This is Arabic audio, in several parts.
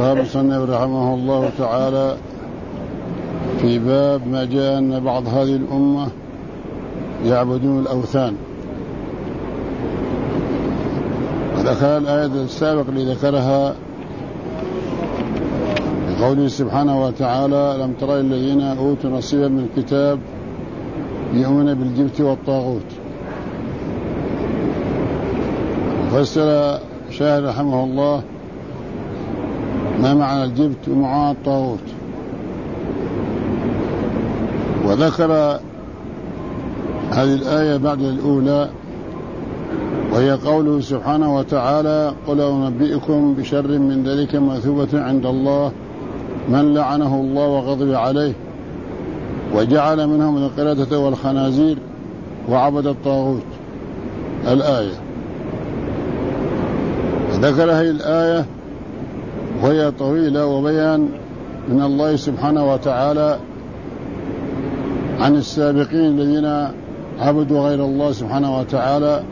قال المصنف رحمه الله تعالى في باب ما جاء أن بعض هذه الأمة يعبدون الأوثان. وذكر الآية السابق اللي ذكرها بقوله سبحانه وتعالى: لم ترى الذين أوتوا نصيبا من الكتاب يؤمنون بالجبت والطاغوت. فسر شاهد رحمه الله ما معنى الجبت ومعنى الطاغوت، وذكر هذه الآية بعد الأولى وهي قوله سبحانه وتعالى: قل أنبئكم بشر من ذلك مثوبة عند الله من لعنه الله وغضب عليه وجعل منهم القردة والخنازير وعبد الطاغوت. الآية ذكر هذه الآية وهي طويلة وبيان من الله سبحانه وتعالى عن السابقين الذين عبدوا غير الله سبحانه وتعالى،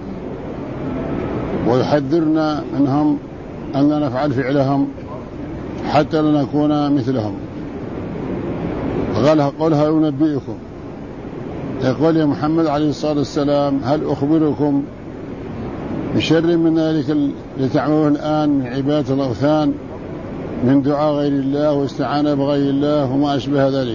ويحذرنا منهم أن لا نفعل فعلهم حتى لا نكون مثلهم. وقال: قل هل أنبئكم، يقول يا محمد عليه الصلاة والسلام: هل أخبركم بشر من ذلك اللي تعملون الآن من عبادة الأوثان، من دعاء غير الله واستعانة بغير الله وما أشبه ذلك،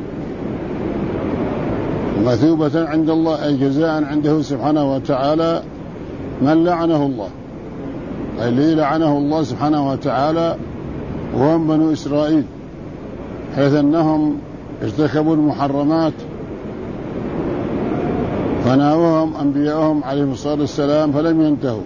مثوبة عند الله أي جزاء عنده سبحانه وتعالى من لعنه الله، أي الذي لعنه الله سبحانه وتعالى وهم بنو إسرائيل، حيث أنهم ارتكبوا المحرمات فنهوهم أنبياءهم عليهم الصلاة والسلام فلم ينتهوا،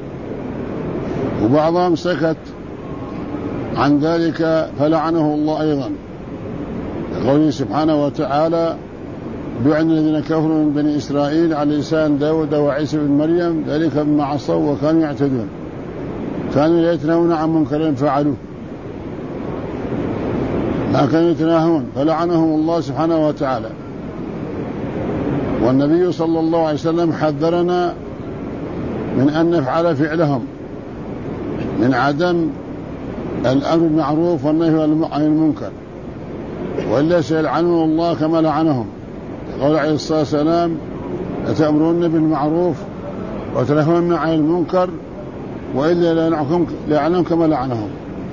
وبعضهم سكت عن ذلك فلعنه الله أيضا، قوله سبحانه وتعالى: لعن الذين كفروا من بني إسرائيل على لسان داود وعيسى بن مريم ذلك بما عصوا وكانوا يعتدون كانوا لا يتناهون عن منكر فعلوه ما كانوا يتناهون فلعنهم الله سبحانه وتعالى. والنبي صلى الله عليه وسلم حذرنا من أن نفعل فعلهم، من عدم الأمر بالمعروف والنهي عن المنكر، وإلا سيلعنهم الله كما لعنهم. قال عليه الصلاة والسلام: أتأمرون بالمعروف وتنهون عن المنكر وإلا لعنهم كما لعنهم.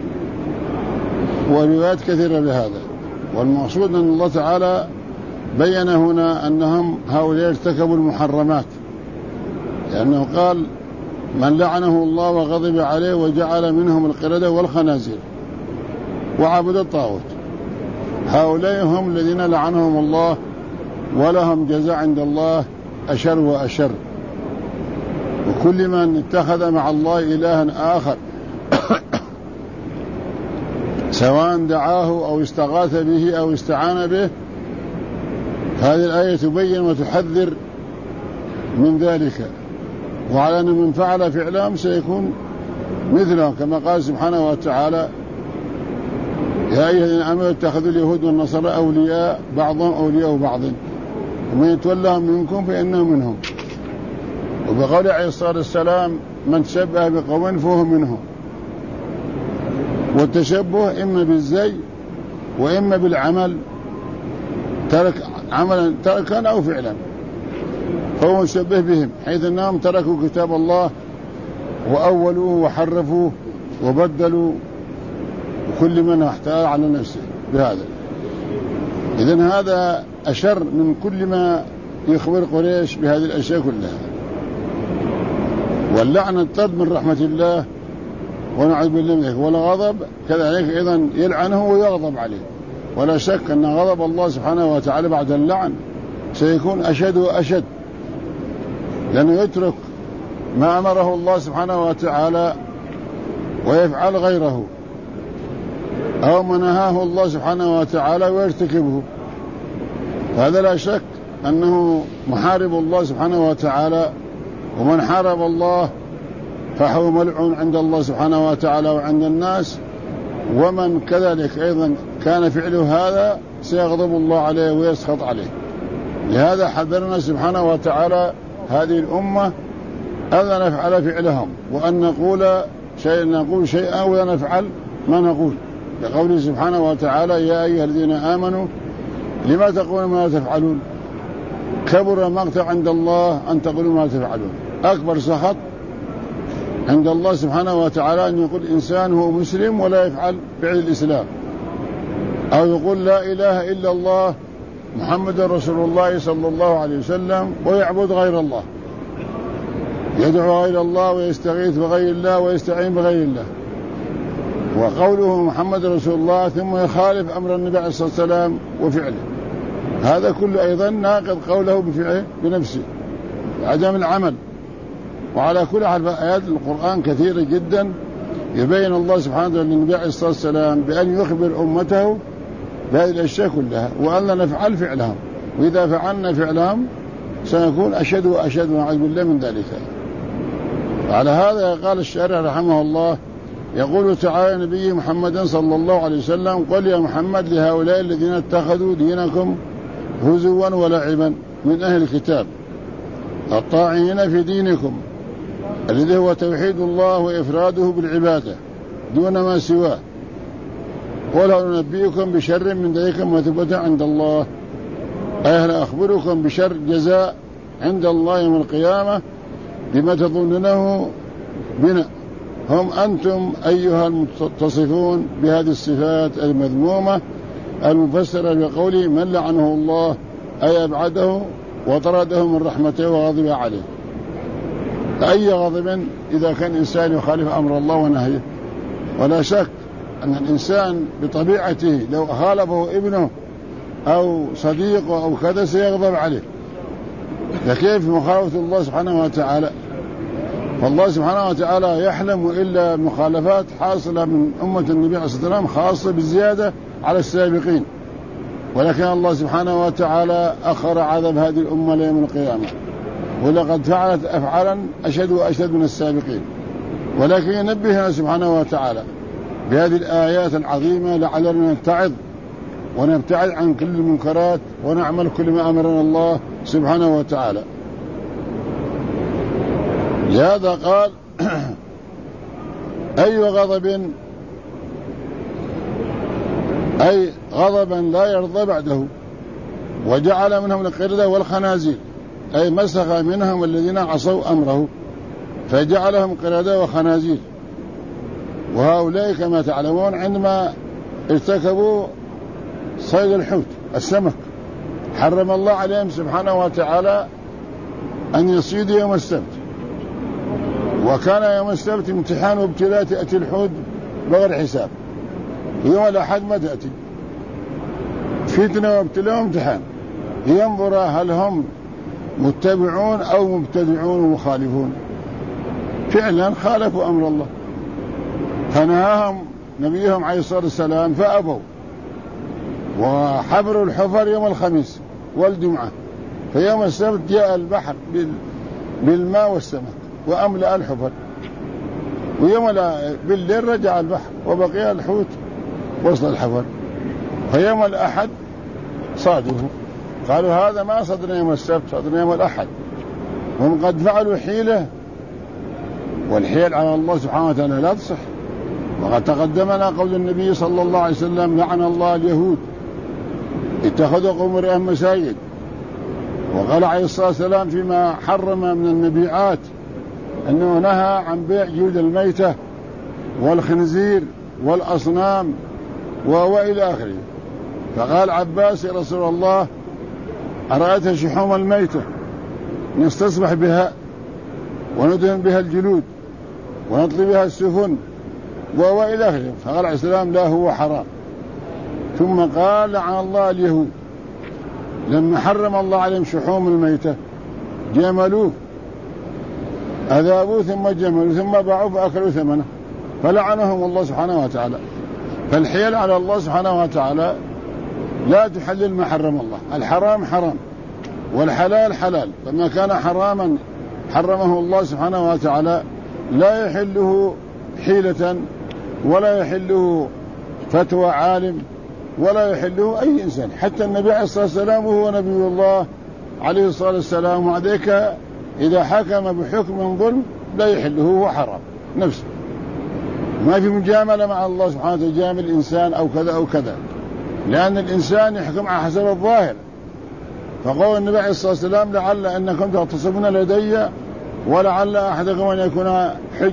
وروايات كثيرة بهذا. والمقصود أن الله تعالى بين هنا أنهم هؤلاء ارتكبوا المحرمات، لأنه قال: من لعنه الله وغضب عليه وجعل منهم القردة والخنازير وعبد الطاغوت. هؤلاء هم الذين لعنهم الله ولهم جزاء عند الله أشر وأشر. وكل من اتخذ مع الله إلها آخر سواء دعاه أو استغاث به أو استعان به، هذه الآية تبين وتحذر من ذلك، وعلى أن من فعل فعلهم سيكون مثلهم، كما قال سبحانه وتعالى: يا أيها الذين آمنوا اتخذوا اليهود والنصارى أولياء بعضهم أولياء بعض ومن يتولهم منكم فإنه منهم. وبقول عليه الصلاة والسلام: من تشبه بقوم فهو منهم. والتشبه إما بالزي وإما بالعمل، ترك عملا تركا أو فعلا فهو مشبه بهم، حيث أنهم تركوا كتاب الله وأولوه وحرفوه وبدلوا، وكل من احتال على نفسه بهذا. إذن هذا أشر من كل ما يخبر قريش بهذه الأشياء كلها. واللعنة الطرد من رحمة الله ونعوذ بالله منه، والغضب كذلك أيضا يلعنه ويغضب عليه. ولا شك أن غضب الله سبحانه وتعالى بعد اللعن سيكون أشد وأشد، لأنه يترك ما أمره الله سبحانه وتعالى ويفعل غيره، أو ما نهاه الله سبحانه وتعالى ويرتكبه. فهذا لا شك أنه محارب الله سبحانه وتعالى، ومن حارب الله فهو ملعون عند الله سبحانه وتعالى وعند الناس. ومن كذلك أيضا كان فعله هذا سيغضب الله عليه ويسخط عليه. لهذا حذرنا سبحانه وتعالى هذه الأمة ألا نفعل فعلهم، وأن نقول شيئا ولا نفعل ما نقول لقوله سبحانه وتعالى يا أيها الذين آمنوا لما تقولون ما لا تفعلون كبر مقتا عند الله أن تقولوا ما لا تفعلون. أكبر سخط عند الله سبحانه وتعالى أن يقول إنسان هو مسلم ولا يفعل فعل الإسلام، أو يقول لا إله إلا الله محمد رسول الله صلى الله عليه وسلم ويعبد غير الله، يدعو غير الله ويستغيث بغير الله ويستعين بغير الله. وقوله محمد رسول الله ثم يخالف أمر النبي عليه الصلاة والسلام وفعله، هذا كله أيضا ناقض قوله بفعله بنفسه، عدم العمل. وعلى كل حال آيات القرآن كثيرة جدا يبين الله سبحانه وتعالى للنبي عليه الصلاة والسلام بأن يخبر أمته بهذه الأشياء كلها وأن لا نفعل فعلهم، وإذا فعلنا فعلهم سنكون أشد وأشد ونعوذ بالله من ذلك. على هذا قال الشارع رحمه الله يقول تعالى نبي محمد صلى الله عليه وسلم قل يا محمد لهؤلاء الذين اتخذوا دينكم هزوا ولعبا من أهل الكتاب الطاعنين في دينكم الذي هو توحيد الله وإفراده بالعبادة دون ما سواه، قل هل ننبئكم بشر من ذلك مثوبة عند الله، أي هل أخبركم بشر جزاء عند الله يوم القيامة بما تظنونه بنا، هم أنتم أيها المتصفون بهذه الصفات المذمومة المفسرة بقوله من لعنه الله أي أبعده وطرده من رحمته وغضب عليه. أي غضب إذا كان إنسان يخالف أمر الله ونهيه؟ ولا شك أن الإنسان بطبيعته لو خالفه ابنه أو صديقه أو كذا سيغضب عليه، فكيف مخالفة الله سبحانه وتعالى؟ فالله سبحانه وتعالى يحلم إلا مخالفات حاصلة من أمة النبي عليه الصلاة والسلام خاصة بالزيادة على السابقين، ولكن الله سبحانه وتعالى أخر عذاب هذه الأمة ليوم القيامة، ولقد فعلت أفعالا أشد وأشد من السابقين، ولكن ينبهنا سبحانه وتعالى بهذه الآيات العظيمة لعلنا نتعظ ونبتعد عن كل المنكرات ونعمل كل ما أمرنا الله سبحانه وتعالى. لهذا قال أي غضب أي غضبا لا يرضى بعده، وجعل منهم القردة والخنازير أي مسخ منهم الذين عصوا أمره فجعلهم قردة وخنازير. وهؤلاء كما تعلمون عندما ارتكبوا صيد الحوت السمك حرم الله عليهم سبحانه وتعالى أن يصيدوا يوم السبت، وكان يوم السبت امتحان وابتلاء تأتي الحوت بغير حساب، يوم الأحد ما تأتي، فتنة وابتلاء وامتحان ينظر هل هم متبعون أو مبتدعون ومخالفون. فعلا خالفوا أمر الله فنهاهم نبيهم عليه الصلاة والسلام فأبوا، وحبروا الحفر يوم الخميس والجمعة، فيوم السبت جاء البحر بالماء والسمك وأملأ الحفر، ويوم بالليل رجع البحر وبقي الحوت وصل الحفر، فيوم الأحد صادوه قالوا هذا ما صدنا يوم السبت صدنا يوم الأحد، هم قد فعلوا حيلة، والحيل على الله سبحانه وتعالى لا تصح. وقد تقدمنا قول النبي صلى الله عليه وسلم لعن الله اليهود اتخذوا قبورهم مساجد، وقال عليه الصلاة والسلام فيما حرم من المبيعات أنه نهى عن بيع جلد الميتة والخنزير والأصنام وإلى آخره. فقال عباس يا رسول الله أرأيت شحوم الميتة نستصبح بها وندهن بها الجلود ونطلي بها السفن وإلى آخره، فقال عليه السلام لا هو حرام. ثم قال لعن الله اليهود لما حرم الله عليهم شحوم الميتة جملوه أذابوه ثم جملوه ثم باعوه فأكلوا ثمنه فلعنهم الله سبحانه وتعالى. فالحيل على الله سبحانه وتعالى لا تحلل ما حرم الله، الحرام حرام والحلال حلال، فما كان حراما حرمه الله سبحانه وتعالى لا يحله حيلة ولا يحله فتوى عالم ولا يحله أي إنسان، حتى النبي عليه الصلاة والسلام وهو نبي الله عليه الصلاة والسلام، ومع ذلك إذا حكم بحكم ظلم لا يحله هو حرام نفسه. ما في مجاملة مع الله سبحانه وتعالى يجامل الإنسان أو كذا أو كذا، لأن الإنسان يحكم على حسب الظاهر. فقول النبي عليه الصلاة والسلام لعل أنكم تغتصبون لدي ولعل أحدكم أن يكون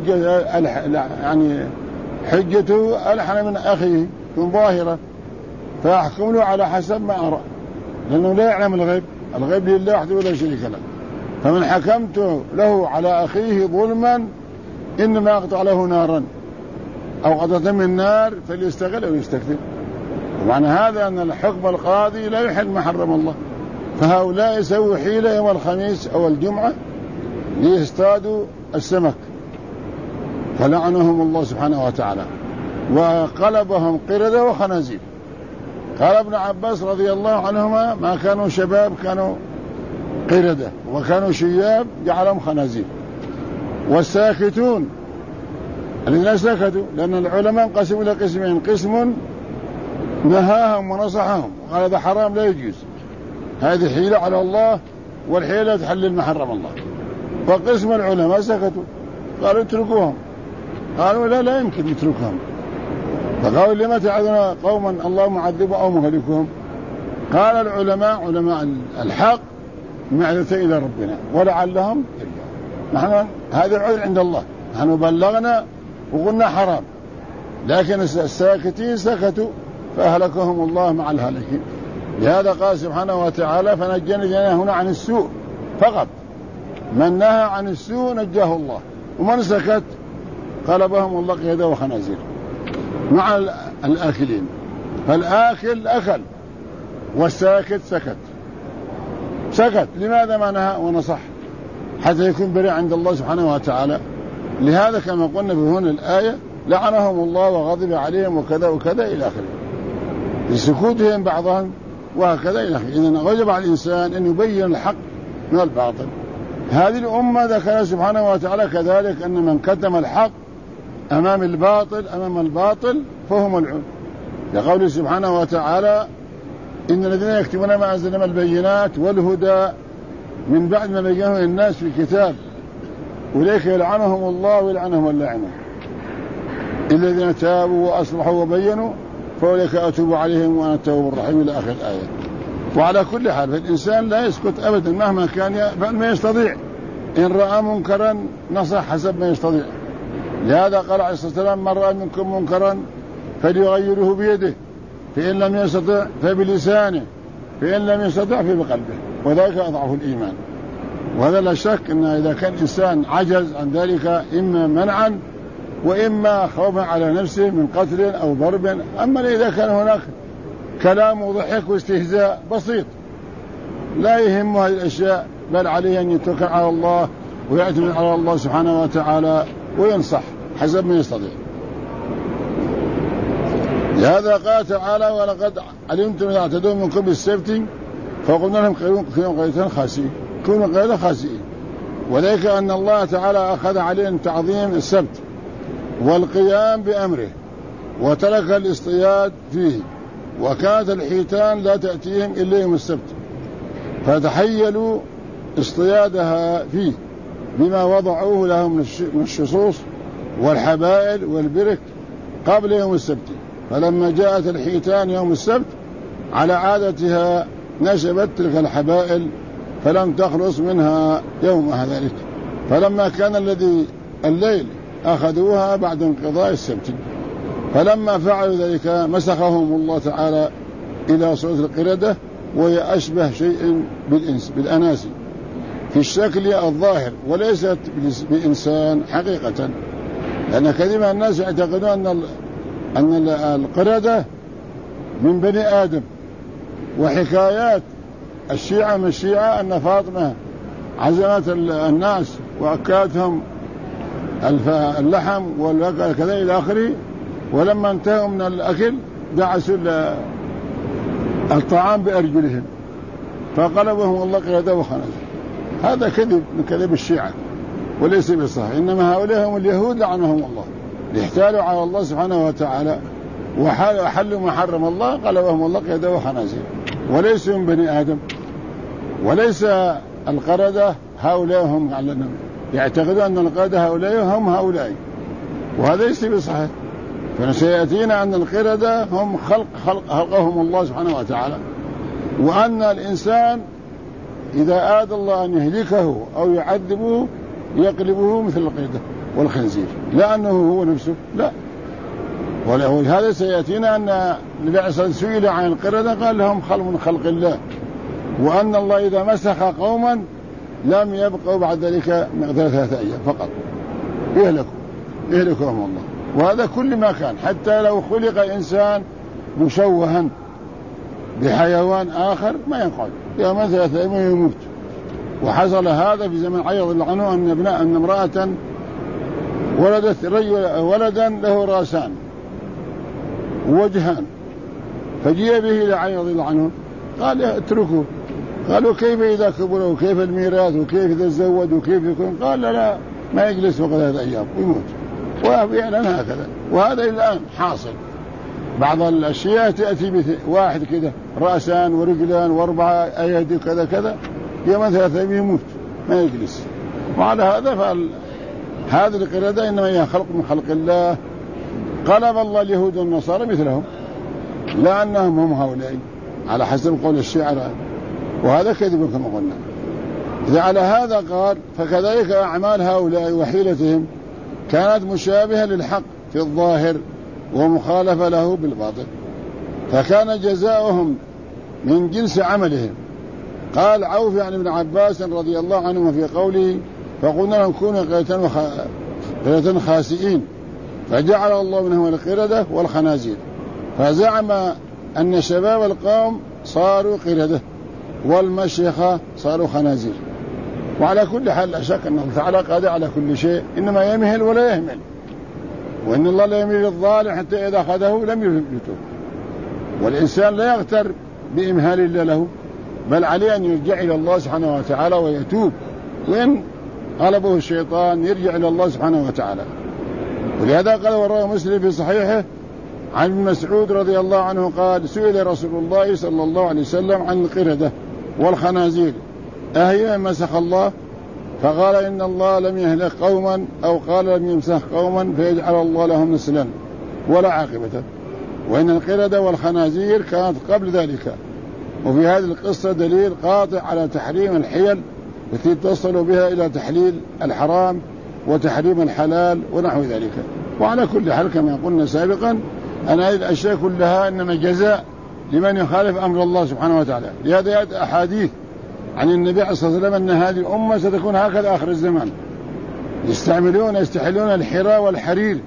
حجته ألحن من أخيه من ظاهرة، فأحكم له على حسب ما أرى، لأنه لا يعلم الغيب، الغيب لله وحده لا شريك له. فمن حكمت له على أخيه ظلما إنما أقطع له نارا أو قطعة من النار فليستغل أو يستكثر. ومعنى هذا أن الحكم القاضي لا يحل ما حرم الله. فهؤلاء يسووا حيلة يوم الخميس أو الجمعة ليصطادوا السمك، فلعنهم الله سبحانه وتعالى وقلبهم قردة وخنازير. قال ابن عباس رضي الله عنهما ما كانوا شباب كانوا قردة وكانوا شياب جعلهم خنازير. والساكتون الذين سكتوا، لأن العلماء انقسموا إلى قسمين: قسم نهاهم ونصحهم وقال هذا حرام لا يجوز، هذه حيلة على الله والحيلة تحلل ما حرم الله. وقسم العلماء سكتوا قالوا اتركوهم، قالوا لا يمكن نتركهم. فقالوا لما تعذنا قوما الله معذبهم أو مهلكهم؟ قال العلماء علماء الحق معذرة إلى ربنا ولعلهم يرجعون. نحن هذا العذر عند الله، نحن بلغنا وقلنا حرام، لكن الساكتين سكتوا فأهلكهم الله مع الهالكين. لهذا قال سبحانه وتعالى فنجينا الذين هنا عن السوء فقط، من نهى عن السوء نجاه الله، ومن سكت قلبهم الله قردة وخنازير مع الآكلين. فالآكل أكل والساكت سكت. لماذا ما نهى ونصح؟ حتى يكون بريء عند الله سبحانه وتعالى. لهذا كما قلنا في هنا الآية لعنهم الله وغضب عليهم وكذا وكذا إلى آخره لسكوتهم بعضهم وهكذا إلى آخره. إذن وجب على الإنسان أن يبين الحق من الباطل. هذه الأمة ذكر سبحانه وتعالى كذلك أن من كتم الحق أمام الباطل فهم العون، لقوله سبحانه وتعالى إن الذين يكتمون ما أنزلنا من البينات والهدى من بعد ما بينه للناس في الكتاب أولئك يلعنهم الله ويلعنهم اللاعنون إلا الذين تابوا وأصلحوا وبينوا فأولئك أتوب عليهم وأنا التواب الرحيم إلى آخر الآية. وعلى كل حال فالإنسان لا يسكت أبدا مهما كان يفعل ما يستطيع، إن رأى منكرا نصح حسب ما يستطيع. لهذا قال عليه الصلاة والسلام من رأى منكم منكرا فليغيره بيده فإن لم يستطع فبلسانه فإن لم يستطع فبقلبه وذلك أضعف الإيمان. وهذا لا شك أن إذا كان إنسان عجز عن ذلك إما منعا وإما خوفا على نفسه من قتل أو ضرب. أما إذا كان هناك كلام وضحك واستهزاء بسيط لا يهم هذه الأشياء، بل عليه أن يتوكل على الله ويعتمد على الله سبحانه وتعالى وينصح حسب ما يستطيع. لهذا قال تعالى ولقد علمتم إذا اعتدوا منكم بالسبت فقلنا لهم كونوا قردة خاسئين. وذلك أن الله تعالى أخذ عليهم تعظيم السبت والقيام بأمره وترك الاصطياد فيه، وكانت الحيتان لا تأتيهم إلا يوم السبت فتحيلوا اصطيادها فيه بما وضعوه لهم من الشصوص والحبائل والبرك قبل يوم السبت. فلما جاءت الحيتان يوم السبت على عادتها نشبت تلك الحبائل فلم تخلص منها يومها ذلك. فلما كان الليل أخذوها بعد انقضاء السبت، فلما فعلوا ذلك مسخهم الله تعالى إلى صورة القردة وهي أشبه شيء بالأناسي في الشكل الظاهر وليست بإنسان حقيقة، لأن كثير من الناس يعتقدون أن القردة من بني آدم. وحكايات الشيعة من الشيعة أن فاطمة عزمت الناس وأكلتهم اللحم والبقر كذا إلى آخره، ولما انتهوا من الأكل دعسوا الطعام بأرجلهم فقلبهم الله قردة وخنازير. هذا كذب من كذب الشيعة وليس بصحيح. إنما هؤلاء هم اليهود لعنهم الله ليحتالوا على الله سبحانه وتعالى وحلوا ما حرم الله قلبهم الله قردة وخنازير، وليسوا من بني آدم. وليس القردة هؤلاء هم يعتقدون أن القردة هؤلاء هم هؤلاء، وهذا ليس بصحيح. فسيأتينا أن القردة هم خلقهم الله سبحانه وتعالى، وأن الإنسان إذا آد الله أن يهلكه أو يعذبه يقلبه مثل القردة والخنزير، لا أنه هو نفسه، لا. ولهذا سيأتينا أن النبي عليه الصلاة والسلام سئل عن القردة قال لهم خلق من خلق الله، وأن الله إذا مسخ قوما لم يبقوا بعد ذلك مقدار 3 أيام فقط يهلكهم الله. وهذا كل ما كان، حتى لو خلق إنسان مشوها بحيوان آخر ما ينقل يوما 3 أيام يموت. وحصل هذا في زمن علي رضي الله عنه أن امرأة ولدت ولدا له راسان ووجهان، فجيء به إلى علي رضي الله عنه قال اتركه. قالوا كيف إذا كبر وكيف الميراث وكيف إذا تزوج وكيف يكون؟ قال لا ما يجلس فوق 3 أيام ويموت. وفعلا هكذا، وهذا الآن حاصل. بعض الأشياء تأتي واحد كده رأسان ورجلان و4 أيدي كذا كذا، يوم 3 أيام يموت ما يجلس. وعلى هذا هذه القردة إنما هي خلق من خلق الله، قلب الله اليهود والنصارى مثلهم، لا أنهم هم هؤلاء على حسب قول الشعراء، وهذا كذب كما قلنا. إذا على هذا قال فكذلك أعمال هؤلاء وحيلتهم كانت مشابهة للحق في الظاهر ومخالفة له بالباطن، فكان جزاؤهم من جنس عملهم. قال عوف عن ابن عباس رضي الله عنه في قوله فقلنا لهم كونوا قردة خاسئين فجعل الله منهم القردة والخنازير، فزعم أن شباب القوم صاروا قردة والمشيخة صاروا خنازير. وعلى كل حال لا شك أن الله تعالى قادر على كل شيء، إنما يمهل ولا يهمل، وإن الله لا يمهل الظالم حتى إذا أخذه لم يفلته. والإنسان لا يغتر بإمهال الله له، بل عليه أن يرجع إلى الله سبحانه وتعالى ويتوب، وإن غلبه الشيطان يرجع إلى الله سبحانه وتعالى. ولهذا قال وروى مسلم في صحيحه عن ابن مسعود رضي الله عنه قال سئل رسول الله صلى الله عليه وسلم عن القردة والخنازير أهي مسخ الله؟ فقال إن الله لم يهلك قوما أو قال لم يمسخ قوما فيجعل الله لهم نسلا ولا عاقبة، وإن القردة والخنازير كانت قبل ذلك. وفي هذه القصة دليل قاطع على تحريم الحيل التي تصل بها إلى تحليل الحرام وتحريم الحلال ونحو ذلك. وعلى كل حال كما قلنا سابقا أن هذه الأشياء كلها إنما جزاء لمن يخالف أمر الله سبحانه وتعالى. لهذا يأتي أحاديث عن النبي عليه الصلاة والسلام أن هذه الأمة ستكون هكذا آخر الزمان، يستحلون الحراء والحرير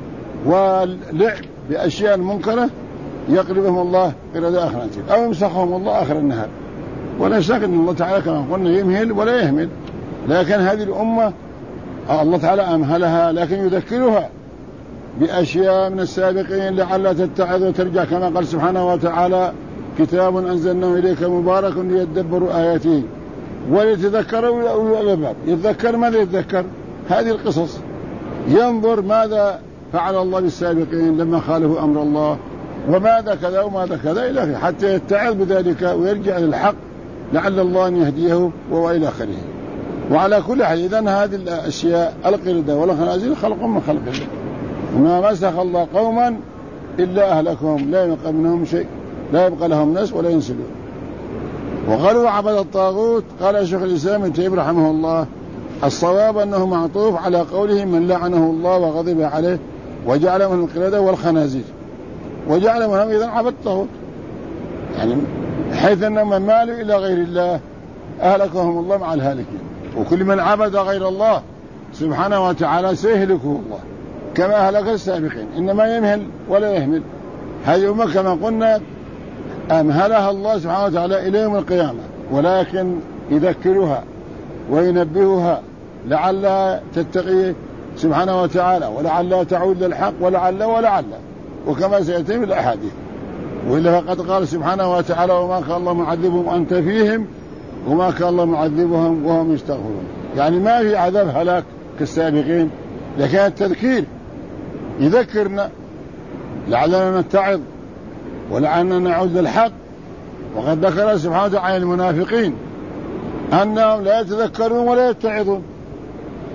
واللعب بأشياء منكرة، يقلبهم الله قردة آخر النهار أو يمسخهم الله آخر النهار. ولا شك أن الله تعالى كما قلنا يمهل ولا يهمل، لكن هذه الأمة الله تعالى أمهلها لكن يذكرها بأشياء من السابقين لعل تتعظ وترجع، كما قال سبحانه وتعالى كتاب أنزلناه إليك مبارك ليدبروا آياته وليتذكروا أولو الألباب. يتذكر ماذا يتذكر؟ هذه القصص، ينظر ماذا فعل الله بالسابقين لما خالفوا أمر الله وماذا كذا وماذا كذا إلى آخره، حتى يتعظ بذلك ويرجع للحق لعل الله أن يهديه وإلى آخره. وعلى كل حال إذن هذه الأشياء القردة والخنازير خلق من خلق الله، وما مسخ الله قوما إلا أهلكهم لا يبقى منهم شيء، لا يبقى لهم ناس ولا ينسلون. وقالوا عبد الطاغوت قال شيخ الإسلام ابن تيمية رحمه الله الصواب أنه معطوف على قوله من لعنه الله وغضب عليه وجعل منهم القردة والخنازير، وجعل منهم إذن عبد الطاغوت، يعني حيث أنهم من مالوا إلى غير الله أهلكهم الله مع الهالكين. وكل من عبد غير الله سبحانه وتعالى سيهلكه الله كما أهلك السابقين، إنما يمهل ولا يهمل. هذه أمة كما قلنا أمهلها الله سبحانه وتعالى إلى يوم القيامة، ولكن يذكرها وينبهها لعلها تتقي سبحانه وتعالى ولعلها تعود للحق ولعل وكما سيأتي في الأحاديث. وإلا فقد قال سبحانه وتعالى وما كان الله معذبهم وأنت فيهم وما كان الله معذبهم وهم يستغفرون. يعني ما في عذاب هلاك كالسابقين، لكن التذكير يذكرنا لعلنا نتعظ ولعلنا نعود للحق. وقد ذكر سبحانه وتعالى المنافقين أنهم لا يتذكرون ولا يتعظون،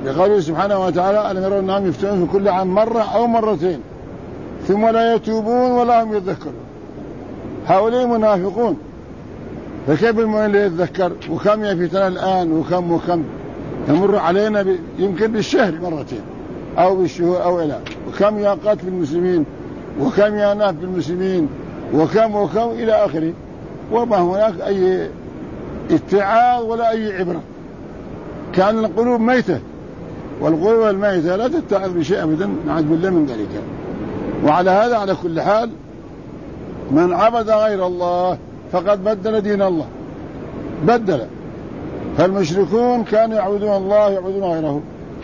بقوله سبحانه وتعالى ألم يروا أنهم يفتنون في كل عام مرة أو مرتين ثم لا يتوبون ولا هم يتذكرون. هؤلاء منافقون، فكيف المؤمن لا يتذكر؟ وكم يفتن الآن وكم يمر علينا يمكن بالشهر مرتين أو بالشهور أو إلى، وكم يا قتل المسلمين وكم يا نهب المسلمين وكم إلى آخره، وما هناك أي اتعاظ ولا أي عبرة. كان القلوب ميتة، والقلوب الميتة لا تتعظ بشيء أبدا، نعوذ بالله من ذلك. وعلى هذا على كل حال من عبد غير الله فقد بدل دين الله، بدل. فالمشركون كانوا يعبدون الله يعبدون غيره،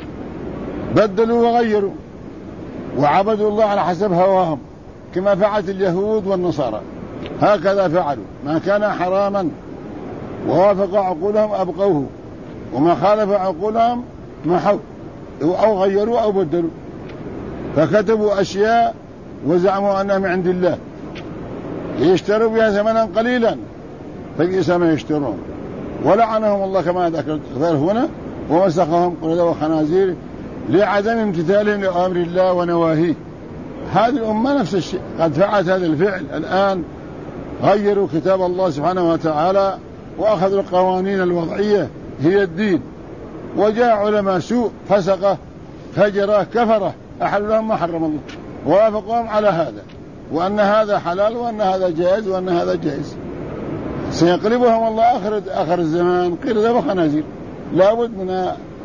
بدلوا وغيروا وعبدوا الله على حسب هواهم كما فعلت اليهود والنصارى، هكذا فعلوا. ما كان حراما ووافق عقولهم أبقوه، وما خالف عقولهم محوا أو غيروا أو بدلوا، فكتبوا أشياء وزعموا أنها من عند الله ليشتروا بها ثمنا قليلا فبئس ما يشترون. ولعنهم الله كما ذكرت هنا ومسخهم قردة وخنازير لعدم امتثالهم لأمر الله ونواهيه. هذه الأمة نفس الشيء قد فعلت هذا الفعل. الآن غيروا كتاب الله سبحانه وتعالى وأخذوا القوانين الوضعية هي الدين، وجاء علماء سوء فسقة فجرة كفرة أحل لهم ما حرم الله ووافقهم على هذا، وأن هذا حلال وأن هذا جائز وأن هذا جائز. سيقلبهم الله آخر الزمان قردة وخنازير، لابد من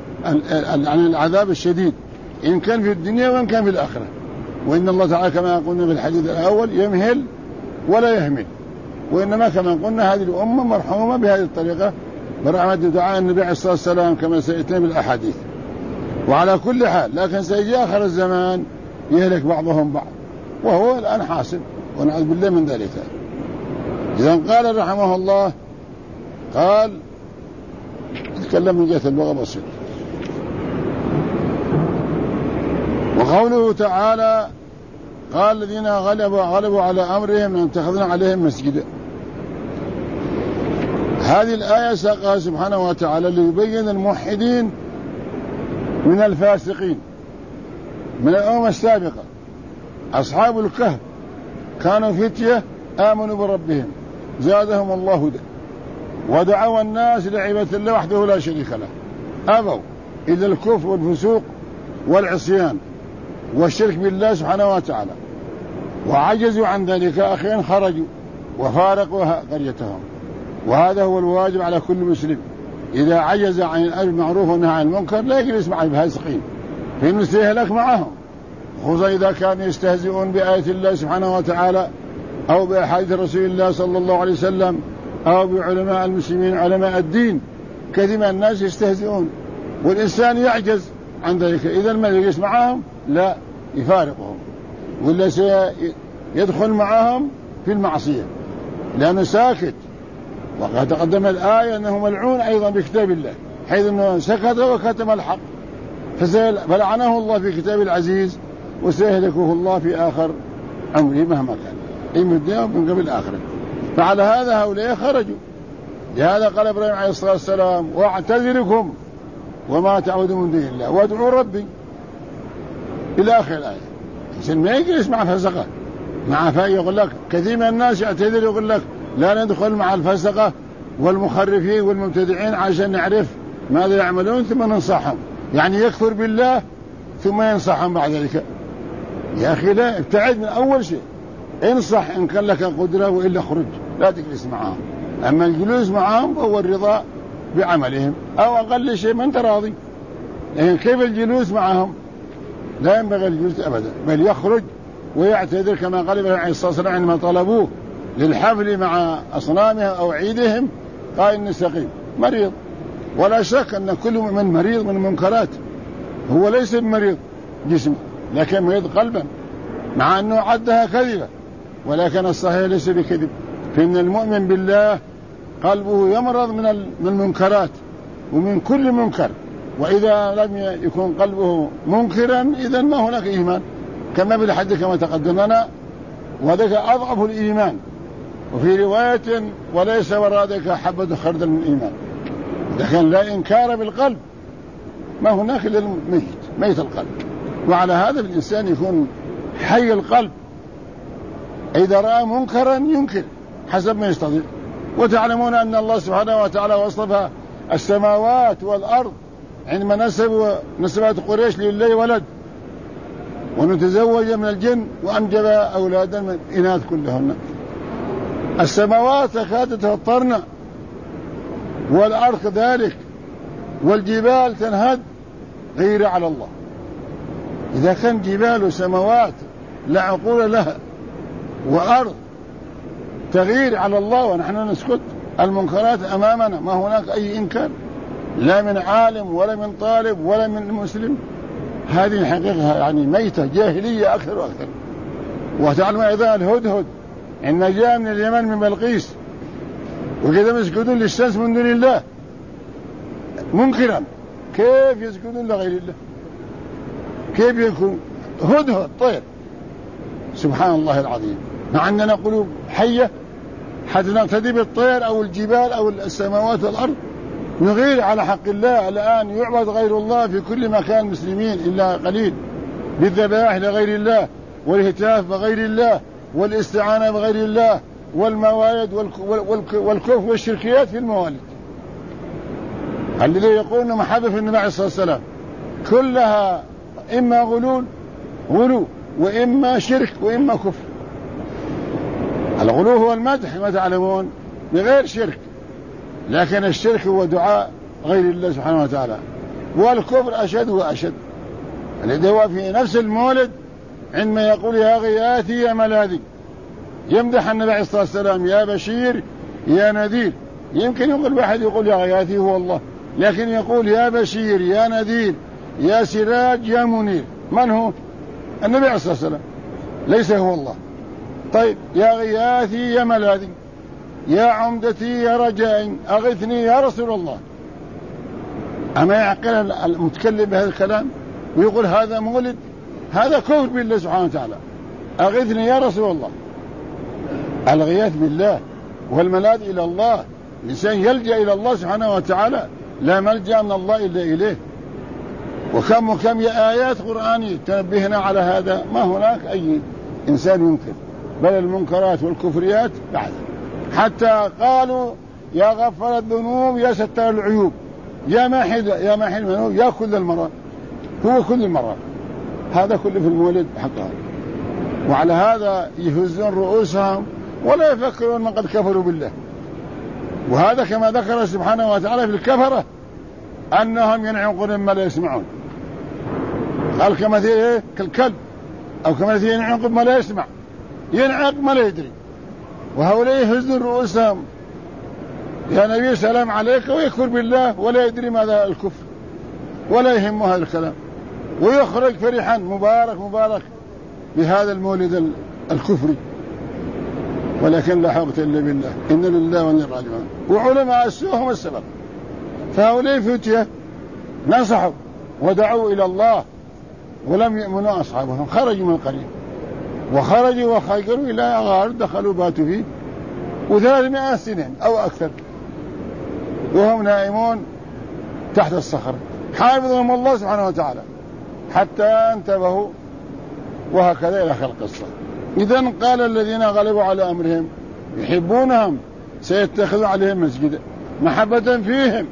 العذاب الشديد إن كان في الدنيا وإن كان في الآخرة. وإن الله تعالى كما قلنا في الحديث الأول يمهل ولا يهمل، وإنما كما قلنا هذه الأمة مرحومة بهذه الطريقة برحمة دعاء النبي عليه الصلاة والسلام كما سيأتينا بالأحاديث. وعلى كل حال لكن سيجي آخر الزمان يهلك بعضهم بعض، وهو الآن حاصل ونعوذ بالله من ذلك. إذن قال رحمه الله، قال يتكلم من جهة اللغة بسيط. وقوله تعالى قال الذين غلبوا على أمرهم لنتخذنا عليهم مسجدا. هذه الآية ساقها سبحانه وتعالى ليبين الموحدين من الفاسقين من الأمم السابقة. أصحاب الكهف كانوا فتية آمنوا بربهم زادهم الله هدى ودعوا الناس لعبادة الله وحده لا شريك له، أبوا إلى الكفر والفسوق والعصيان والشرك بالله سبحانه وتعالى، وعجزوا عن ذلك أخيرا خرجوا وفارقوا قريتهم. وهذا هو الواجب على كل مسلم، إذا عجز عن الأمر بالمعروف والنهي عن المنكر لا يجلس مع الفاسقين فإنه سيهلك معهم، خصوصا إذا كانوا يستهزئون بآية الله سبحانه وتعالى أو بأحاديث رسول الله صلى الله عليه وسلم أو بعلماء المسلمين علماء الدين. كثير من الناس يستهزئون والإنسان يعجز عن ذلك، إذا ما يجلس معهم لا يفارقهم، ولا سيدخل معهم في المعصية لأنه ساكت. وقد تقدم الآية أنه ملعون أيضا بكتاب الله حيث أنه سكت وكتم الحق، فلعنه الله في كتاب العزيز وسيهلكه الله في آخر عمره مهما كان إما الدنيا من قبل الآخرة. فعلى هذا هؤلاء خرجوا. لهذا قال إبراهيم عليه الصلاة والسلام واعتذركم وما تعبدون من دون الله وادعوا ربي إلى آخر الآية. عشان ما يجلس مع فسقة مع يقول لك كثير من الناس يعتذر يقول لك لا ندخل مع الفسقة والمخرفين والمبتدعين عشان نعرف ماذا يعملون ثم ننصحهم، يعني يكفر بالله ثم ينصحهم بعد ذلك. يا أخي لا، ابتعد من أول شيء، انصح إن كان لك قدرة وإلا خرج، لا تجلس معهم. أما الجلوس معهم هو الرضا بعملهم أو أقل شيء ما أنت راضي، لكن كيف الجلوس معهم؟ لا ينبغي الجلوس أبدا، بل يخرج ويعتذر كما قال النبي عليه الصلاة والسلام عندما طلبوه للحفل مع أصنامهم أو عيدهم قال إني سقيم مريض. ولا شك أن كل من مريض من المنكرات، هو ليس مريض جسمه لكن مريض قلبا، مع أنه عدها كذبة، ولكن الصحيح ليس بكذب. فإن المؤمن بالله قلبه يمرض من المنكرات ومن كل منكر، وإذا لم يكن قلبه منكرا إذا ما هناك إيمان، كما بالحديث كما تقدم لنا، وذلك أضعف الإيمان. وفي رواية وليس وراء ذلك حبة خردل من إيمان. لكن لا إنكار بالقلب ما هناك إلا الميت، ميت القلب. وعلى هذا الإنسان يكون حي القلب، إذا رأى منكرا ينكر حسب ما يستطيع. وتعلمون أن الله سبحانه وتعالى وصف السماوات والأرض عندما نسبت قريش لله ولد ونتزوج من الجن وأنجب أولادا من إناث كلهن. السماوات تكاد تفطرن والأرض كذلك والجبال تنهد غير على الله. إذا كان جبال وسماوات لا عقول لها وأرض تغير على الله ونحن نسكت، المنكرات أمامنا ما هناك أي إنكار لا من عالم ولا من طالب ولا من مسلم. هذه الحقيقة يعني ميتة جاهلية أكثر وأكثر. وتعلم أيضا الهدهد إن جاء من اليمن من بلقيس وكذا يسجدون للشمس من دون الله منكرا، كيف يسجدون لغير الله؟ كيف يكون هدهد طير؟ سبحان الله العظيم. مع أننا قلوب حية حتى نقتدي بالطير أو الجبال أو السماوات والأرض، نغير على حق الله. الآن يعبد غير الله في كل مكان مسلمين إلا قليل، بالذبائح لغير الله والهتاف بغير الله والاستعانة بغير الله والموالد والكفر والشركيات في الموالد الذي يقولون محبة في النبي عليه الصلاة والسلام كلها إما غلو وإما شرك وإما كفر. الغلو هو المدح ما تعلمون بغير شرك، لكن الشرك هو دعاء غير الله سبحانه وتعالى، والكفر أشد وأشد. الذي هو في نفس المولد عندما يقول يا غياثي يا ملاذي، يمدح النبي عليه الصلاة والسلام يا بشير يا نذير. يمكن يقول واحد يقول يا غياثي هو الله، لكن يقول يا بشير يا نذير يا سراج يا منير. من هو؟ النبي عليه الصلاة والسلام، ليس هو الله. طيب يا غياثي يا ملاذي يا عمدتي يا رجائي أغثني يا رسول الله. أما يعقل المتكلم بهذا الكلام ويقول هذا مولد؟ هذا كفر بالله سبحانه وتعالى. أغثني يا رسول الله. الغياث بالله والملاذ إلى الله، الإنسان يلجأ إلى الله سبحانه وتعالى، لا ملجأ من الله إلا إليه. وكم آيات قرآنية تنبهنا على هذا. ما هناك أي إنسان ينكر، بل المنكرات والكفريات بعد. حتى قالوا يا غفر الذنوب يا ستار العيوب يا ماحي المذنوب يا كل المرات، هو كل المرات. هذا كله في المولد حقا. وعلى هذا يهزون رؤوسهم ولا يفكرون من قد كفروا بالله. وهذا كما ذكر سبحانه وتعالى في الكفرة أنهم ينعقون ما لا يسمعون. قال كمثل كالكلب أو كمثل ينعق ما لا يسمع، ينعق ما لا يدري. وهؤلاء يهزون رؤوسهم يا نبي سلام عليك، ويكفر بالله ولا يدري ماذا الكفر ولا يهمه هذا الكلام، ويخرج فرحا مبارك بهذا المولد الكفري. ولكن لا حول إلا بالله، إن لله وإنا إليه راجعون. وعلماء السوء هم السبب. فهؤلاء فتية نصحوا ودعوا إلى الله ولم يؤمنوا أصحابهم، خرجوا من القرية وخرجوا وخيروا إلى غار دخلوا باتوا فيه 300 سنة أو أكثر وهم نائمون تحت الصخرة، حافظهم الله سبحانه وتعالى حتى انتبهوا. وهكذا إلى آخر القصة. إذن قال الذين غلبوا على أمرهم يحبونهم سيتخذوا عليهم مسجدا محبة فيهم.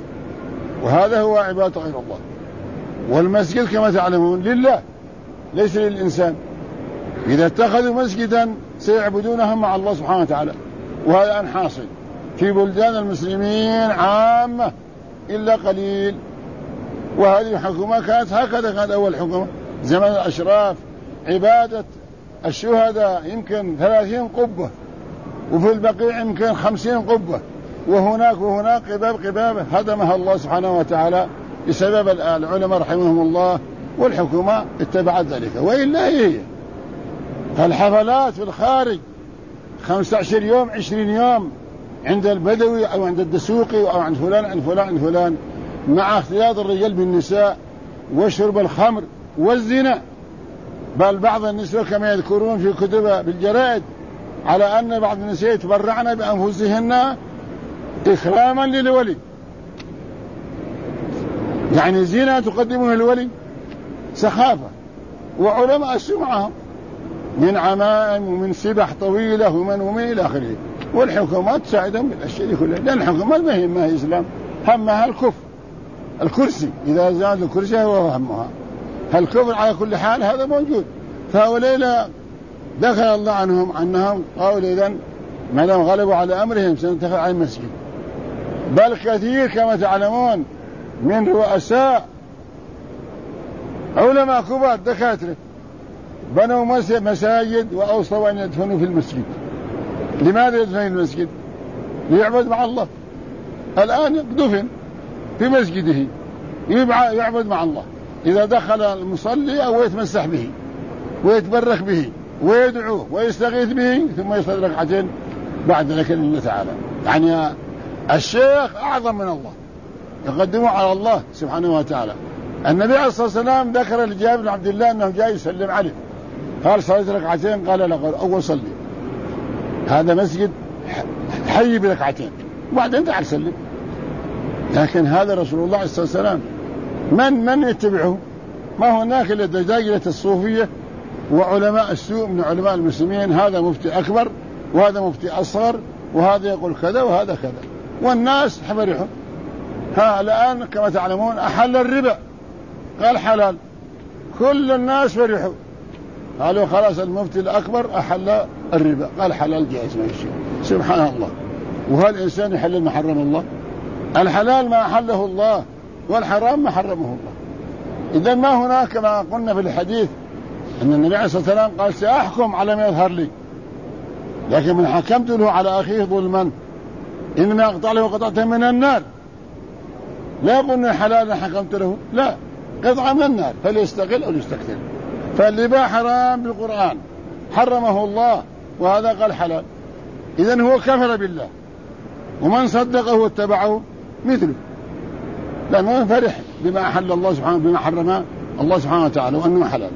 وهذا هو عبادة غير الله. والمسجد كما تعلمون لله ليس للإنسان. إذا اتخذوا مسجدا سيعبدونهم مع الله سبحانه وتعالى. وهذا أن حاصل في بلدان المسلمين عامة إلا قليل. وهذه الحكومة كانت هكذا، كانت أول حكومة زمن الأشراف عبادة الشهداء يمكن 30 قبة، وفي البقيع يمكن 50 قبة، وهناك قباب هدمها الله سبحانه وتعالى بسبب العلماء رحمهم الله، والحكومة اتبعت ذلك. وإلا هي فالحفلات في الخارج 15 يوم 20 يوم عند البدوي أو عند الدسوقي أو عند فلان مع اختلاط الرجال بالنساء وشرب الخمر والزنا. بل بعض النساء كما يذكرون في كتب بالجرائد على أن بعض النساء يتبرعن بأنفسهن إكراما للولي. يعني زنا تقدمه الولي سخافة، وعلماء السوء معهم من عمائم ومن سبح طويلة ومن إلى آخره، والحكومات تساعدهم بالأشياء كلها، لأن الحكومات ما هي إسلام، همها الكرسي، إذا زاد الكرسي هو همها. الكفر على كل حال هذا موجود. فهؤلاء ذكر الله عنهم أنهم قالوا إذن ما دام غلبوا على أمرهم سنتخذ عن المسجد. بل كثير كما تعلمون من رؤساء علماء كبار دكاترة بنوا مساجد وأوصوا أن يدفنوا في المسجد. لماذا يدفن في المسجد؟ ليعبد مع الله. الآن دفن في مسجده يعبد مع الله، إذا دخل المصلي أو يتمسح به ويتبرك به ويدعوه ويستغيث به ثم يصلي ركعتين بعد ذلك لله تعالى. يعني الشيخ أعظم من الله، يقدمه على الله سبحانه وتعالى. النبي عليه الصلاة والسلام ذكر لجابر بن عبد الله أنه جاي يسلم عليه، قال صليت ركعتين، قال لا، قال أول صلي، هذا مسجد حي بركعتين وبعدين تعال سلم. لكن هذا رسول الله عليه الصلاة والسلام من يتبعه؟ ما هناك إلا دجاجلة الصوفية وعلماء السوء من علماء المسلمين، هذا مفتي أكبر وهذا مفتي أصغر وهذا يقول كذا وهذا كذا، والناس حبرحوا. الآن كما تعلمون أحل الربا، قال حلال، كل الناس فرحوا، قالوا خلاص المفتي الأكبر أحل الربا، قال حلال جائز ما يشيء. سبحان الله. وهل الإنسان يحلل ما حرم الله؟ الحلال ما أحله الله والحرام ما حرمه الله. إذا ما هناك كما قلنا في الحديث أن النبي عليه الصلاة والسلام قال سأحكم على ما يظهر لي، لكن من حكمت له على أخيه ظلما إنما أقطع له قطعة من النار. لا قلنا حلالا حكمت له، لا، قطعة من النار، فليستقل أو ليستكثر. فالربا حرام بالقرآن حرمه الله، وهذا قال حلال. إذن هو كفر بالله، ومن صدقه واتبعه مثله، لأنه فرح بما أحل الله سبحانه، بما حرم الله سبحانه وتعالى وأنه حلال.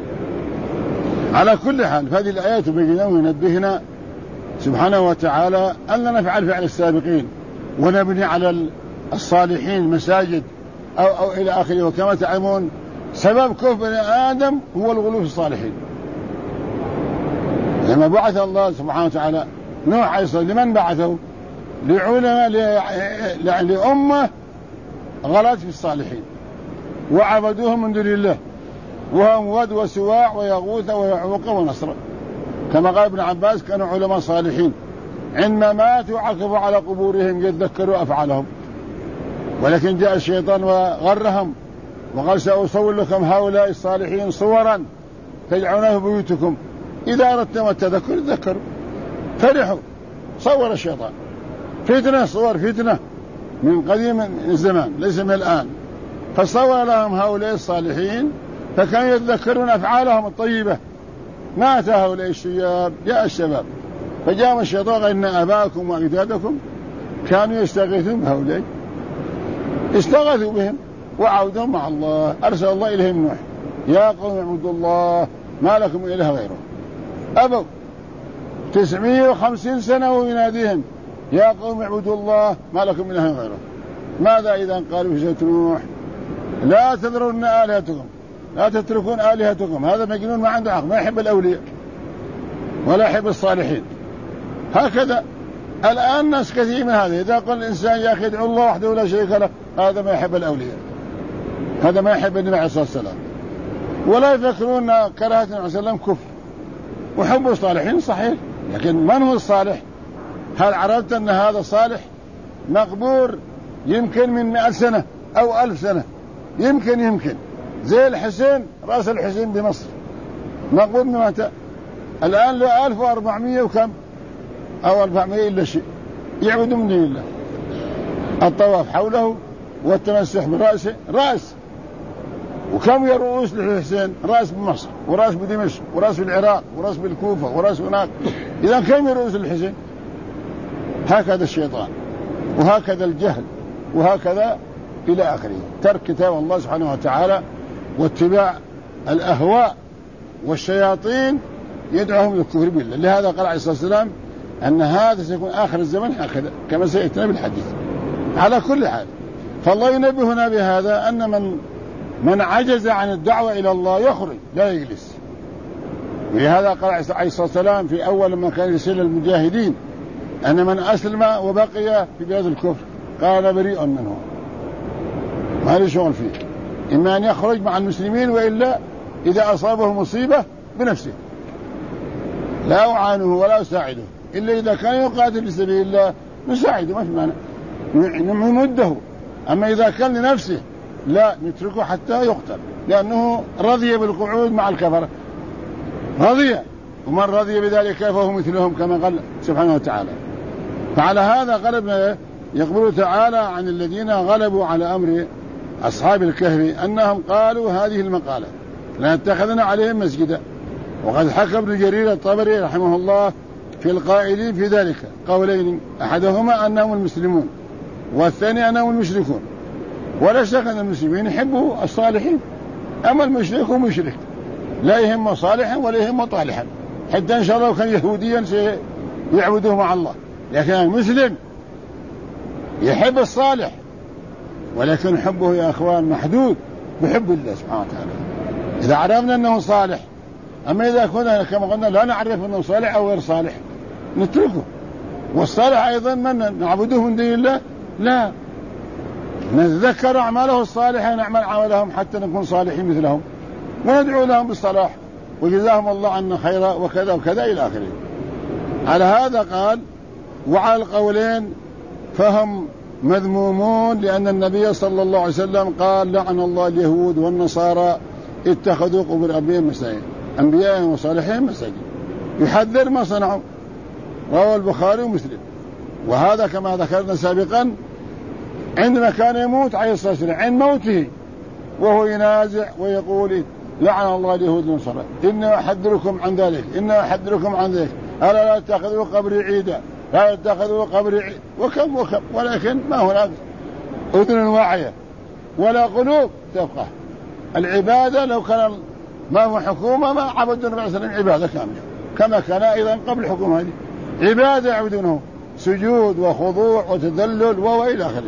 على كل حال فهذه الآيات تبيننا وينبهنا سبحانه وتعالى أن نفعل فعل السابقين ونبني على الصالحين مساجد أو إلى آخره. وكما تعلمون سبب كفر بني آدم هو الغلو في الصالحين. لما بعث الله سبحانه وتعالى نوح عليه الصلاة والسلام، لمن بعثه؟ لعلماء لأمة غلط في الصالحين وعبدوهم من دون الله، وهم ود وسواع ويغوث ويعوق ونصر. كما قال ابن عباس كانوا علماء صالحين عندما ماتوا عكفوا على قبورهم يتذكروا أفعالهم، ولكن جاء الشيطان وغرهم وقال سأصور لكم هؤلاء الصالحين صورا تجعلونها في بيوتكم إذا أردتم التذكر تذكروا. فرحوا، صور الشيطان فتنة، صور فتنة من قديم الزمان ليس من الآن، فصور لهم هؤلاء الصالحين فكانوا يتذكرون أفعالهم الطيبة. مات هؤلاء الشياب، جاء الشباب فجاء الشيطان قال إن أباكم وأجدادكم كانوا يستغيثون بهؤلاء، استغاثوا بهم وعودهم مع الله. أرسل الله إليهم نوح يا قوم اعبدوا الله ما لكم إله غيره. أبوا 950 سنة ويناديهم يا قوم اعبدوا الله ما لكم إله غيره. ماذا إذا قالوا في سورة نوح لا تذرون آلهتكم لا تتركون آلهتكم؟ هذا مجنون ما عنده عقل، ما يحب الأولياء ولا يحب الصالحين. هكذا الآن ناس كثير من هذا، إذا قال الإنسان يا أخي ادعو الله وحده لا شريك له، هذا ما يحب الأولياء، هذا ما يحب النبي عليه الصلاة والسلام، ولا يفكرون كراهة النبي عليه الصلاة والسلام كفر. وحب الصالحين صحيح، لكن من هو الصالح؟ هل عرفت أن هذا صالح مقبور يمكن من 100 سنة أو 1000 سنة، يمكن زي الحسين، رأس الحسين بمصر مقبور من متى؟ الآن له 1400 وكم أو 400 إلا شيء يعبدون من دون الله. الطواف حوله والتمسح برأسه رأس، وكم يا رؤوس للحسين؟ رأس بمصر ورأس بدمشق ورأس بالعراق ورأس بالكوفة ورأس هناك. إذا كم يا رؤوس للحسين؟ هكذا الشيطان وهكذا الجهل وهكذا إلى آخره. ترك كتاب الله سبحانه وتعالى واتباع الأهواء والشياطين يدعوهم للكفر بالله. لهذا قال عليه الصلاة والسلام أن هذا سيكون آخر الزمن هكذا كما سيأتينا بالحديث. على كل حال فالله ينبهنا بهذا أن من عجز عن الدعوة إلى الله يخرج لا يجلس. ولهذا قال عليه الصلاة والسلام في أول لما كان يرسل المجاهدين أن من أسلم وبقي في بلاد الكفر قال بريء منه، ما له شغل فيه، إما أن يخرج مع المسلمين وإلا إذا أصابه مصيبة بنفسه لا أعانه ولا أساعده، إلا إذا كان يقاتل في سبيل الله نساعده ما في معنى نمده. أما إذا كان لنفسه لا نتركه حتى يقتل، لأنه رضي بالقعود مع الكفرة، رضي، ومن رضي بذلك فهو مثلهم كما قال سبحانه وتعالى. فعلى هذا غلبنا يقول تعالى عن الذين غلبوا على أمر أصحاب الكهف أنهم قالوا هذه المقالة لنتخذنا عليهم مسجدا. وقد حكى ابن جرير الطبري رحمه الله في القائلين في ذلك قولين، أحدهما أنهم المسلمون والثاني أنهم المشركون. ولا شك أن المسلمين يحبوا الصالحين، أما المشرك هو مشرك لا يهم صالحا ولا يهم طالحا، حتى إن شاء الله كان يهوديا سيعبدوه مع الله. لكن المسلم يحب الصالح، ولكن حبه يا أخوان محدود بحب الله سبحانه وتعالى إذا عرفنا أنه صالح. أما إذا كنا كما قلنا لا نعرف أنه صالح أو غير صالح نتركه. والصالح أيضا من نعبده من دون الله؟ لا، نتذكر أعماله الصالحة نعمل عملهم حتى نكون صالحين مثلهم وندعو لهم بالصلاح وجزاهم الله عنا خيرا وكذا وكذا إلى آخره. على هذا قال وعلى القولين فهم مذمومون، لأن النبي صلى الله عليه وسلم قال لعن الله اليهود والنصارى اتخذوا قبور أنبيائهم مساجد، أنبيائهم وصالحين مساجد، يحذر ما صنعوا. رواه البخاري ومسلم. وهذا كما ذكرنا سابقا عندما كان يموت عليه الصلاة والسلام عند موته وهو ينازع ويقول لعن الله اليهود والنصارى، إني أحذركم عن ذلك، إني أحذركم عن ذلك، ألا لا تأخذوا قبري عيدا، لا تأخذوا قبري عيدا، وكم ولكن ما هناك أذن واعية ولا قلوب تفقه. العبادة لو كان ما هو حكومة ما عبدوا النبي صلى الله عليه وسلم عبادة كاملة كما كان أيضا قبل الحكومة هذه عبادة يعبدونه سجود وخضوع وتذلل وإلى آخره.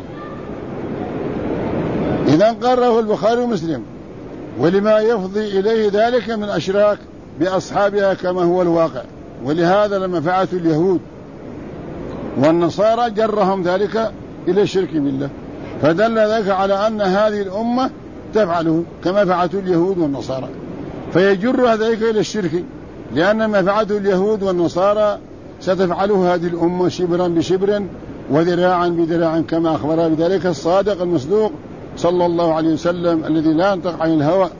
إذا قرره البخاري ومسلم ولما يفضي إليه ذلك من أشراك بأصحابها كما هو الواقع. ولهذا لما فعلت اليهود والنصارى جرهم ذلك إلى الشرك بالله، فدل ذلك على أن هذه الأمة تفعله كما فعلت اليهود والنصارى، فيجر ذلك إلى الشرك، لأن ما فعلته اليهود والنصارى ستفعله هذه الأمة شبرا بشبر وذراعا بذراع كما أخبر بذلك الصادق المصدوق صلى الله عليه وسلم الذي لا ينطق عن الهوى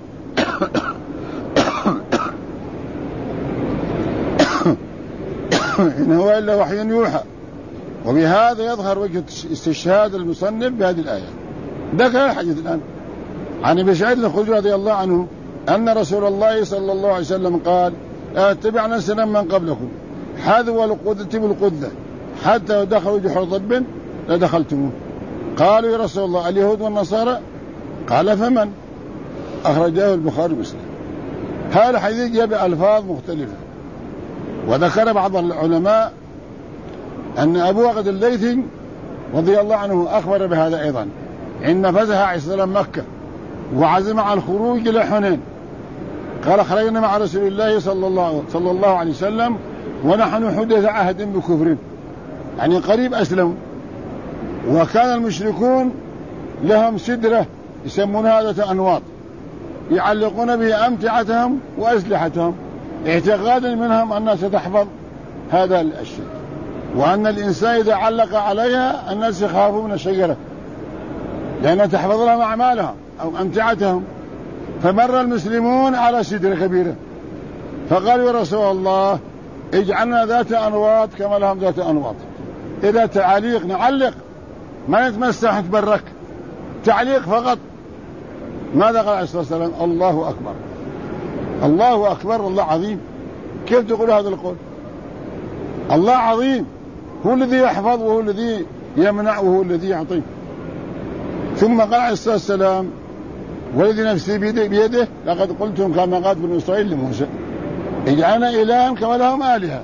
إن هو إلا وحي يوحى. وبهذا يظهر وجه استشهاد المصنف بهذه الآية. ذكر الحديث الآن عن ابي سعيد الخدري رضي الله عنه أن رسول الله صلى الله عليه وسلم قال اتبعنا سنن من قبلكم حذو القدة بالقدة حتى دخلوا جحر ضب لدخلتموه. قالوا يا رسول الله اليهود والنصارى؟ قال فمن؟ أخرجه البخاري ومسلم. هذا الحديث جاء بألفاظ مختلفة، وذكر بعض العلماء أن أبو وقد الليثي رضي الله عنه أخبر بهذا أيضا عندما فتح عليه السلام مكة وعزم على الخروج إلى حنين، قال خرجنا مع رسول الله صلى الله عليه وسلم ونحن حدث عهد بكفر، يعني قريب أسلموا، وكان المشركون لهم سدرة يسمونها ذات أنواط يعلقون بها أمتعتهم وأسلحتهم اعتقادا منهم أنها ستحفظ هذا الشيء، وأن الإنسان إذا علق عليها الناس يخافوا من الشجرة لأنها تحفظ لهم أعمالهم أو أمتعتهم. فمر المسلمون على سدرة كبيرة فقالوا يا رسول الله اجعلنا ذات أنواط كما لهم ذات أنواط، إذا تعليق نعلق ما نتمسح نتبرك، تعليق فقط. ماذا قال عليه الصلاة والسلام؟ الله أكبر، الله أكبر، الله عظيم. كيف تقول هذا القول؟ الله عظيم، هو الذي يحفظ وهو الذي يمنع وهو الذي يعطي. ثم قال عليه الصلاة والسلام والذي نفسي بيده لقد قلتم كما قال بنو إسرائيل لموسى اجعلنا إلها كما لهم آلهة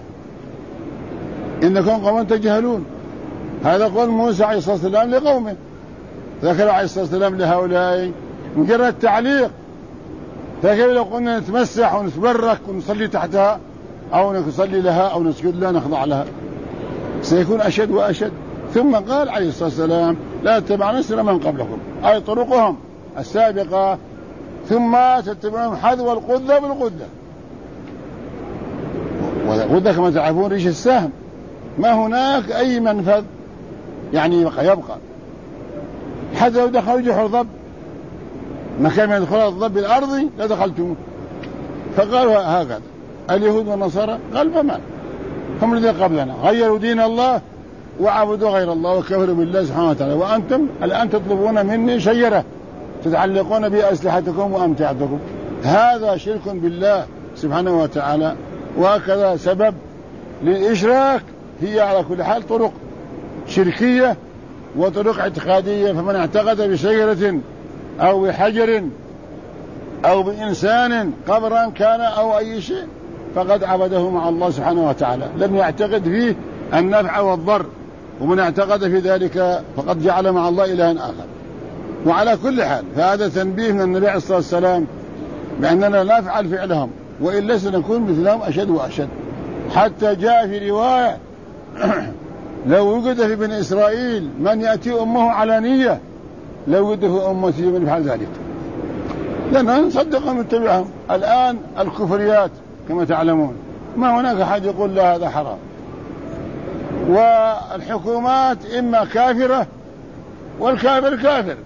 إنكم قوم تجهلون. هذا قول موسى عليه الصلاة والسلام لقومه، ذكر عليه الصلاة والسلام لهؤلاء مجرد تعليق. فكيف لو قلنا نتمسح ونتبرك ونصلي تحتها أو نصلي لها أو نسجد لها نخضع لها؟ سيكون أشد وأشد. ثم قال عليه الصلاة والسلام لا تتبعون سنن من قبلكم، أي طرقهم السابقة، ثم تتبعون حذو القذة بالقذة. والقذة كما تعرفون ريش السهم، ما هناك أي منفذ يعني يبقى حتى لو دخلوا جحر ضب مكان يدخل الضب الأرضي لدخلتم. فقالوا هكذا اليهود والنصارى، قال فما هم الذين قبلنا غيروا دين الله وعبدوا غير الله وكفروا بالله سبحانه وتعالى، وأنتم الآن تطلبون مني شيرة تتعلقون بأسلحتكم وأمتعتكم. هذا شرك بالله سبحانه وتعالى، وهكذا سبب للإشراك. هي على كل حال طرق شركية وطرق اعتقادية. فمن اعتقد بشجرة أو بحجر أو بإنسان قبرا كان أو أي شيء فقد عبده مع الله سبحانه وتعالى، لم يعتقد فيه النفع والضر. ومن اعتقد في ذلك فقد جعل مع الله إلها آخر. وعلى كل حال فهذا تنبيه من النبي عليه الصلاة والسلام بأننا لا نفعل فعلهم، وإلا سنكون مثلهم أشد وأشد. حتى جاء في رواية لو وجد في بني إسرائيل من يأتي أمه علانية لو وجد في أمتي من يفعل ذلك، لأننا نصدقهم ونتبعهم. الآن الكفريات كما تعلمون ما هناك أحد يقول لا هذا حرام، والحكومات إما كافرة والكافر كافر.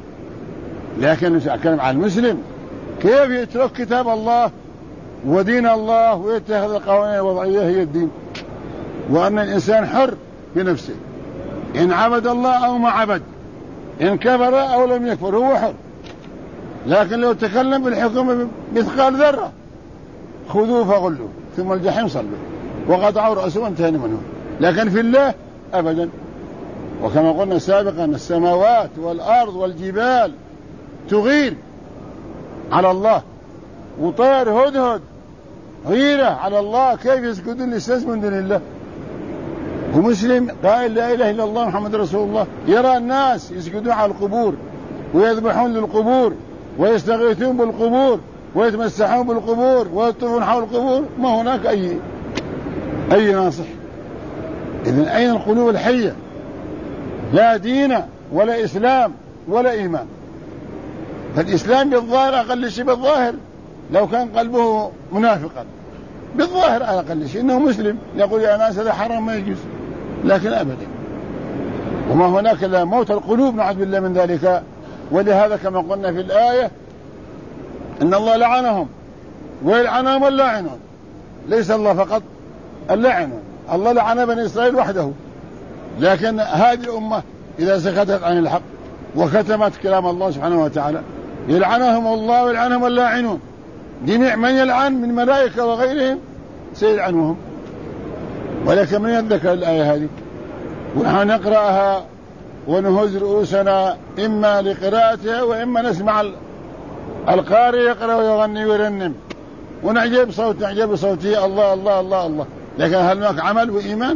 لكن نتكلم عن المسلم كيف يترك كتاب الله ودين الله ويتخذ القوانين الوضعية هي الدين، وأن الإنسان حر بنفسه إن عبد الله أو ما عبد، إن كفر أو لم يكفر هو حر. لكن لو تكلم بالحكومة مثقال ذرة خذوه فغلوه ثم الجحيم صلوا وقطعوا رأسه وانتهينا منه. لكن في الله أبدا. وكما قلنا سابقا السماوات والأرض والجبال تغير على الله، وطير هدهد غيرة على الله، كيف يسجدون للسجد من دون الله؟ ومسلم قائل لا إله إلا الله محمد رسول الله يرى الناس يسجدون على القبور ويذبحون للقبور ويستغيثون بالقبور ويتمسحون بالقبور ويطوفون حول القبور، ما هناك أي ناصح. إذن أين القلوب الحية؟ لا دين ولا إسلام ولا إيمان. فالإسلام بالظاهر أقل شيء بالظاهر، لو كان قلبه منافقا بالظاهر على أقل شيء إنه مسلم يقول يا ناس هذا حرام ما يجوز، لكن أبدا. وما هناك إلا موت القلوب نعوذ بالله من ذلك. ولهذا كما قلنا في الآية إن الله لعنهم ويلعنهم اللاعنون، ليس الله فقط اللاعنون، الله لعن بني إسرائيل وحده. لكن هذه الأمة إذا سكتت عن الحق وكتمت كلام الله سبحانه وتعالى يلعنهم الله ويلعنهم اللاعنون. جميع من يلعن من ملائكة وغيرهم سيلعنهم. ولكن من يذكر الآية هذه ونحن نقرأها ونهز رؤوسنا إما لقراءتها وإما نسمع القارئ يقرأ ويغني ويرنم ونعجب صوته الله الله الله الله. لكن هل هناك عمل وإيمان؟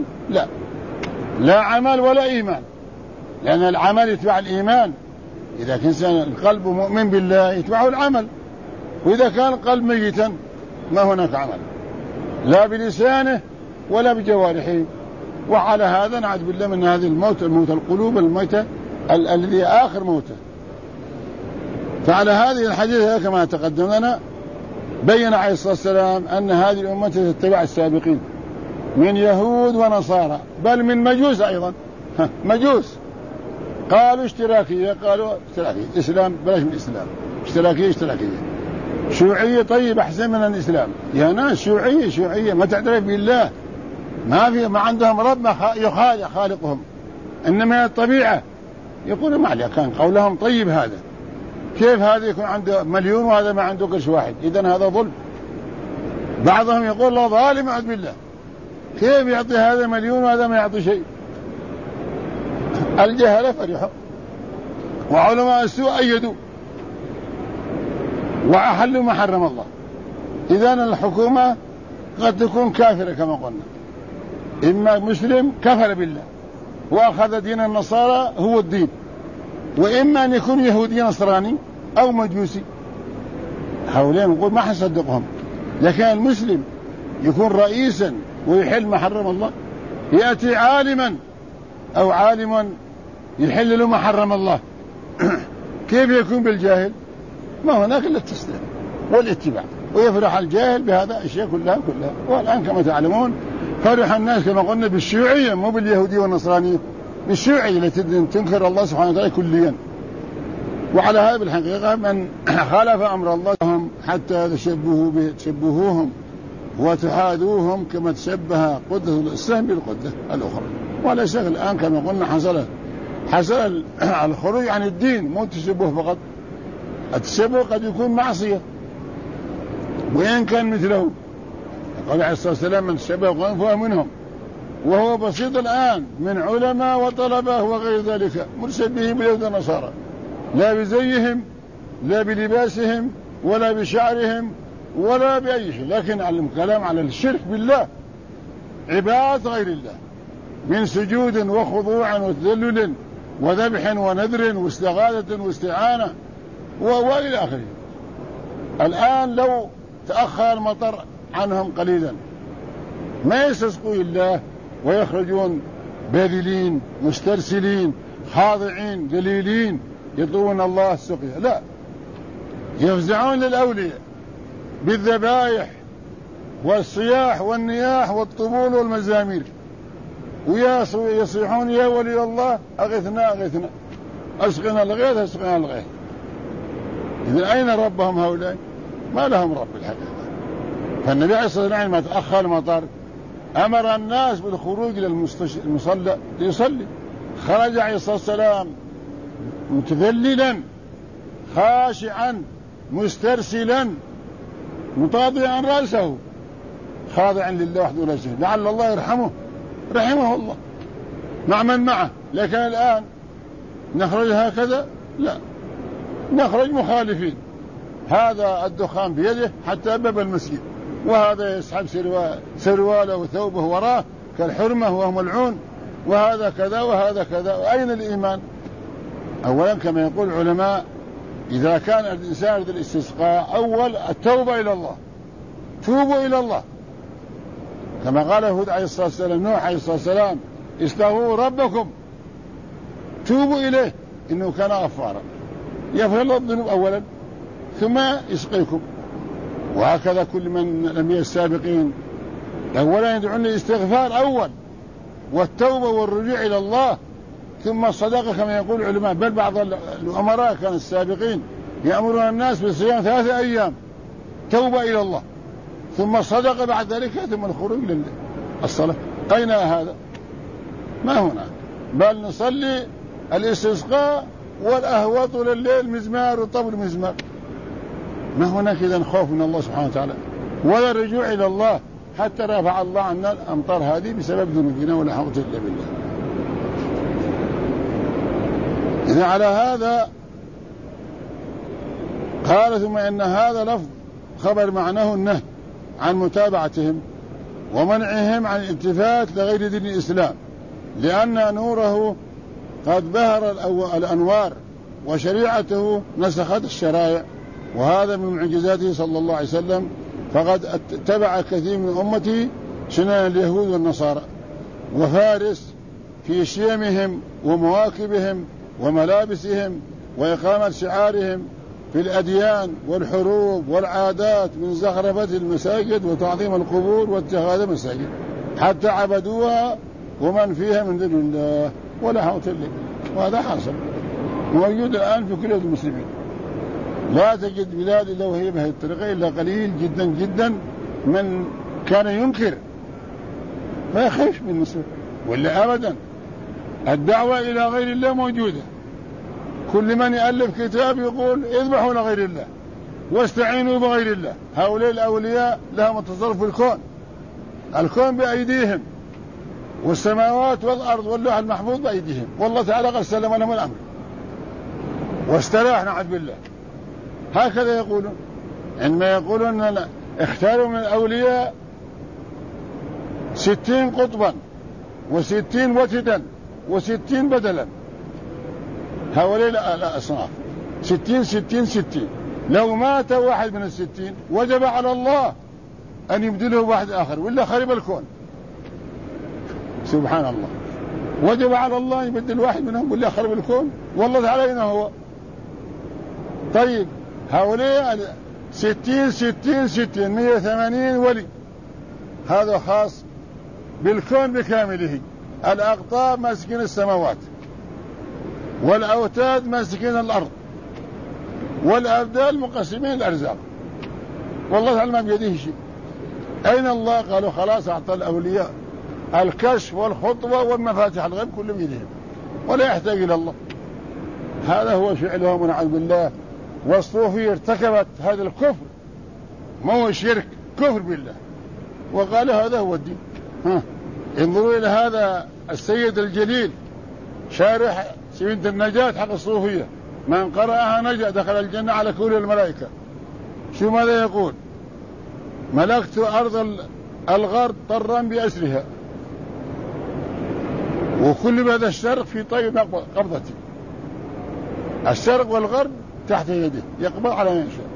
لا عمل ولا إيمان، لأن العمل يتبع الإيمان. إذا كان القلب مؤمن بالله يتبعه العمل، وإذا كان القلب ميتا ما هناك عمل لا بلسانه ولا بجوارحه. وعلى هذا نعوذ بالله من هذه الموت القلوب الميتة الذي آخر موته. فعلى هذه الحديث كما تقدم لنا بين عليه الصلاة والسلام أن هذه الأمة تتبع السابقين من يهود ونصارى، بل من مجوس أيضا. مجوس قالوا اشتراكية، قالوا اشتراكية إسلام بلاش من الإسلام، اشتراكية شيوعية طيب أحسن من الإسلام. يا ناس شيوعية ما تعترف بالله، ما عندهم رب خالقهم، إنما الطبيعة. يقول ما عليه كان قولهم طيب هذا، كيف هذا يكون عنده مليون وهذا ما عنده قرش واحد؟ إذن هذا ظلم. بعضهم يقول الله ظالم أعوذ بالله، كيف يعطي هذا مليون وهذا ما يعطي شيء؟ الجهل فرحوا وعلماء السوء أيدوا وأحلوا ما حرم الله. إذن الحكومة قد تكون كافرة كما قلنا، إما مسلم كفر بالله وأخذ دين النصارى هو الدين، وإما أن يكون يهودي نصراني أو مجوسي. هؤلاء نقول ما حنصدقهم. لكن المسلم يكون رئيسا ويحل ما حرم الله، يأتي عالما أو عالما يحل له ما حرم الله، كيف يكون بالجاهل؟ ما هناك إلا التسليم والاتباع، ويفرح الجاهل بهذا الأشياء كلها. والآن كما تعلمون فرح الناس كما قلنا بالشيوعية، مو باليهودية والنصرانية، بالشيوعية التي تنكر الله سبحانه وتعالى كليا. وعلى هذا بالحقيقة من خالف أمر الله حتى تشبهوهم وتحاذوهم كما تشبه قدة الإسلام بالقدة الأخرى. ولا شك الآن كما قلنا حصل الخروج عن الدين، مو التشبه فقط. التشبه قد يكون معصية وإن كان مثله، قال عليه الصلاة والسلام من تشبه قوم فهو منهم، وهو بسيط الآن من علماء وطلبة وغير ذلك متشبهين باليهود والنصارى، لا بزيهم لا بلباسهم ولا بشعرهم ولا بأي شيء، لكن الكلام على الشرك بالله، عبادة غير الله من سجود وخضوع وتذلل وذبح ونذر واستغاثة واستعانة وإلى آخره. الآن لو تأخر المطر عنهم قليلا ما يستسقوا الله ويخرجون باذلين مسترسلين خاضعين ذليلين يطلبون الله السقيا، لا، يفزعون للأولياء بالذبائح والصياح والنياح والطبول والمزامير، ويصيحون يا ولي الله أغثنا أغثنا، أسقنا الغيث أسقنا الغيث. إذن أين ربهم هؤلاء؟ ما لهم رب الحقيقة. فالنبي عليه الصلاة والسلام ما تأخر المطر أمر الناس بالخروج إلى المصلى ليصلي، خرج عليه الصلاة والسلام متذللا خاشعا مسترسلا مطابعا رأسه خاضعا لله وحده لا شريك له، لعل الله يرحمه رحمه الله مع من معه. لكن الآن نخرج هكذا؟ لا، نخرج مخالفين، هذا الدخان بيده حتى باب المسجد، وهذا يسحب سرواله وثوبه وراه كالحرمة وهو ملعون، وهذا كذا وهذا كذا. أين الإيمان؟ أولا كما يقول العلماء إذا كان الإنسان يريد الاستسقاء أول التوبة إلى الله، توبوا إلى الله كما قال هود عليه الصلاة والسلام نوح عليه الصلاة والسلام استغفروا ربكم توبوا إليه إنه كان غفارا يغفر الله الذنوب أولا ثم يسقيكم. وهكذا كل من الأنبياء السابقين أولا يدعون الاستغفار أول والتوبة والرجوع إلى الله ثم الصدقة كما يقول العلماء. بل بعض الأمراء كانوا السابقين يأمرون الناس بصيام 3 أيام توبة إلى الله ثم الصدقة بعد ذلك ثم الخروج للصلاة. أين هذا؟ ما هنا، بل نصلي الاستسقاء والأهوى طول الليل مزمار وطبل مزمار. ما هناك إذن خوف من الله سبحانه وتعالى ولا رجوع إلى الله حتى رفع الله عنا الأمطار هذه بسبب ذنوبنا ولا حول إلا بالله. إذا على هذا قال ثم إن هذا لفظ خبر معناه النهي عن متابعتهم ومنعهم عن الالتفات لغير دين الإسلام لأن نوره قد بهر الأنوار وشريعته نسخت الشرائع، وهذا من معجزاته صلى الله عليه وسلم. فقد اتبع كثير من أمته سنن اليهود والنصارى وفارس في شيمهم ومواكبهم وملابسهم وإقامة شعارهم في الأديان والحروب والعادات من زخرفة المساجد وتعظيم القبور واتخاذ المساجد حتى عبدوها ومن فيها من دون الله ولا حول إلا بالله. وهذا حاصل موجود الآن في كل المسلمين. لا تجد بلاد إلا وهي بهذه الطريقة إلا قليل جدا جدا من كان ينكر فيخيف من المسلم، ولا أبدا الدعوة إلى غير الله موجودة. كل من يألف كتاب يقول اذبحوا لغير الله واستعينوا بغير الله. هؤلاء الأولياء لهم التصرف في الكون بأيديهم والسماوات والأرض واللوح المحفوظ بأيديهم، والله تعالى قد سلم لهم الأمر واستراح نعوذ بالله. هكذا يقولون عندما يقولون اختاروا من الأولياء 60 قطبا و60 وتدا و60 بدلا. هؤلاء الأصناف 60 60 60. لو مات واحد من 60 وجب على الله أن يبدله واحد آخر ولا خرب الكون. سبحان الله، وجب على الله يبدل واحد منهم ولا خرب الكون. والله تعالى أين هو؟ طيب هؤلاء 60 60 60 180 ولي، هذا خاص بالكون بكامله. الأقطاب ماسكين السماوات، والأوتاد ماسكين الأرض، والأبدال مقسمين الأرزاق. والله تعالى ما بيده شيء. أين الله؟ قالوا خلاص أعطى الأولياء الكشف والخطوة والمفاتيح الغيب كله بيدهم ولا يحتاج إلى الله. هذا هو فعلهم ونعوذ بالله. والصوفية ارتكبت هذا الكفر، ما هو شرك، كفر بالله، وقال هذا هو الدين. انظروا إلى هذا السيد الجليل شارح سفينة النجاة حق الصوفية، من قرأها نجا دخل الجنة على كل الملائكة. شو ماذا يقول؟ ملكت أرض الغرب طرا بأسرها، وكل هذا الشرق في طيب قبضتي. الشرق والغرب تحت يده، يقبض على من يشاء.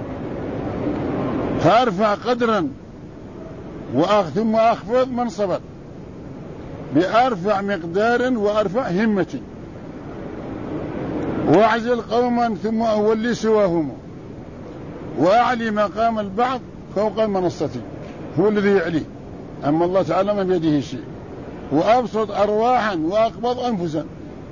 فأرفع قدرا ثم أخفض منصبا بأرفع مقدار وأرفع همة، وأعزل قوما ثم أولي سواهم، وأعلي مقام البعض فوق المنصة. هو الذي يعليه، أما الله تعالى ما بيده شيء. وأبسط أرواحا وأقبض أنفسا،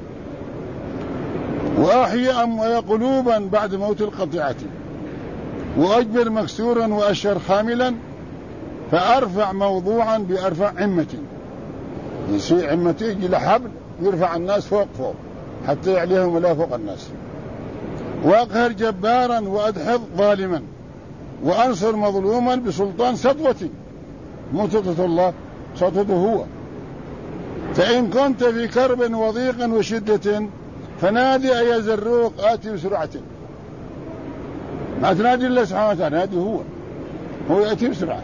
وأحيي قلوبا بعد موت القطيعة، وأجبر مكسورا وأشر حاملا، فأرفع موضوعا بأرفع عمة. يصير عمته يجي لحبل يرفع الناس فوق حتى يعليهم ولا فوق الناس. وأقهر جبارا وأدحض ظالما، وأنصر مظلوما بسلطان سطوة. مو سطوة الله، سطوته هو. فإن كنت في كرب وضيق وشدة فنادي يا زروق آتي بسرعة. ما تنادي الله سبحانه وتعالى، نادي هو يأتي بسرعة.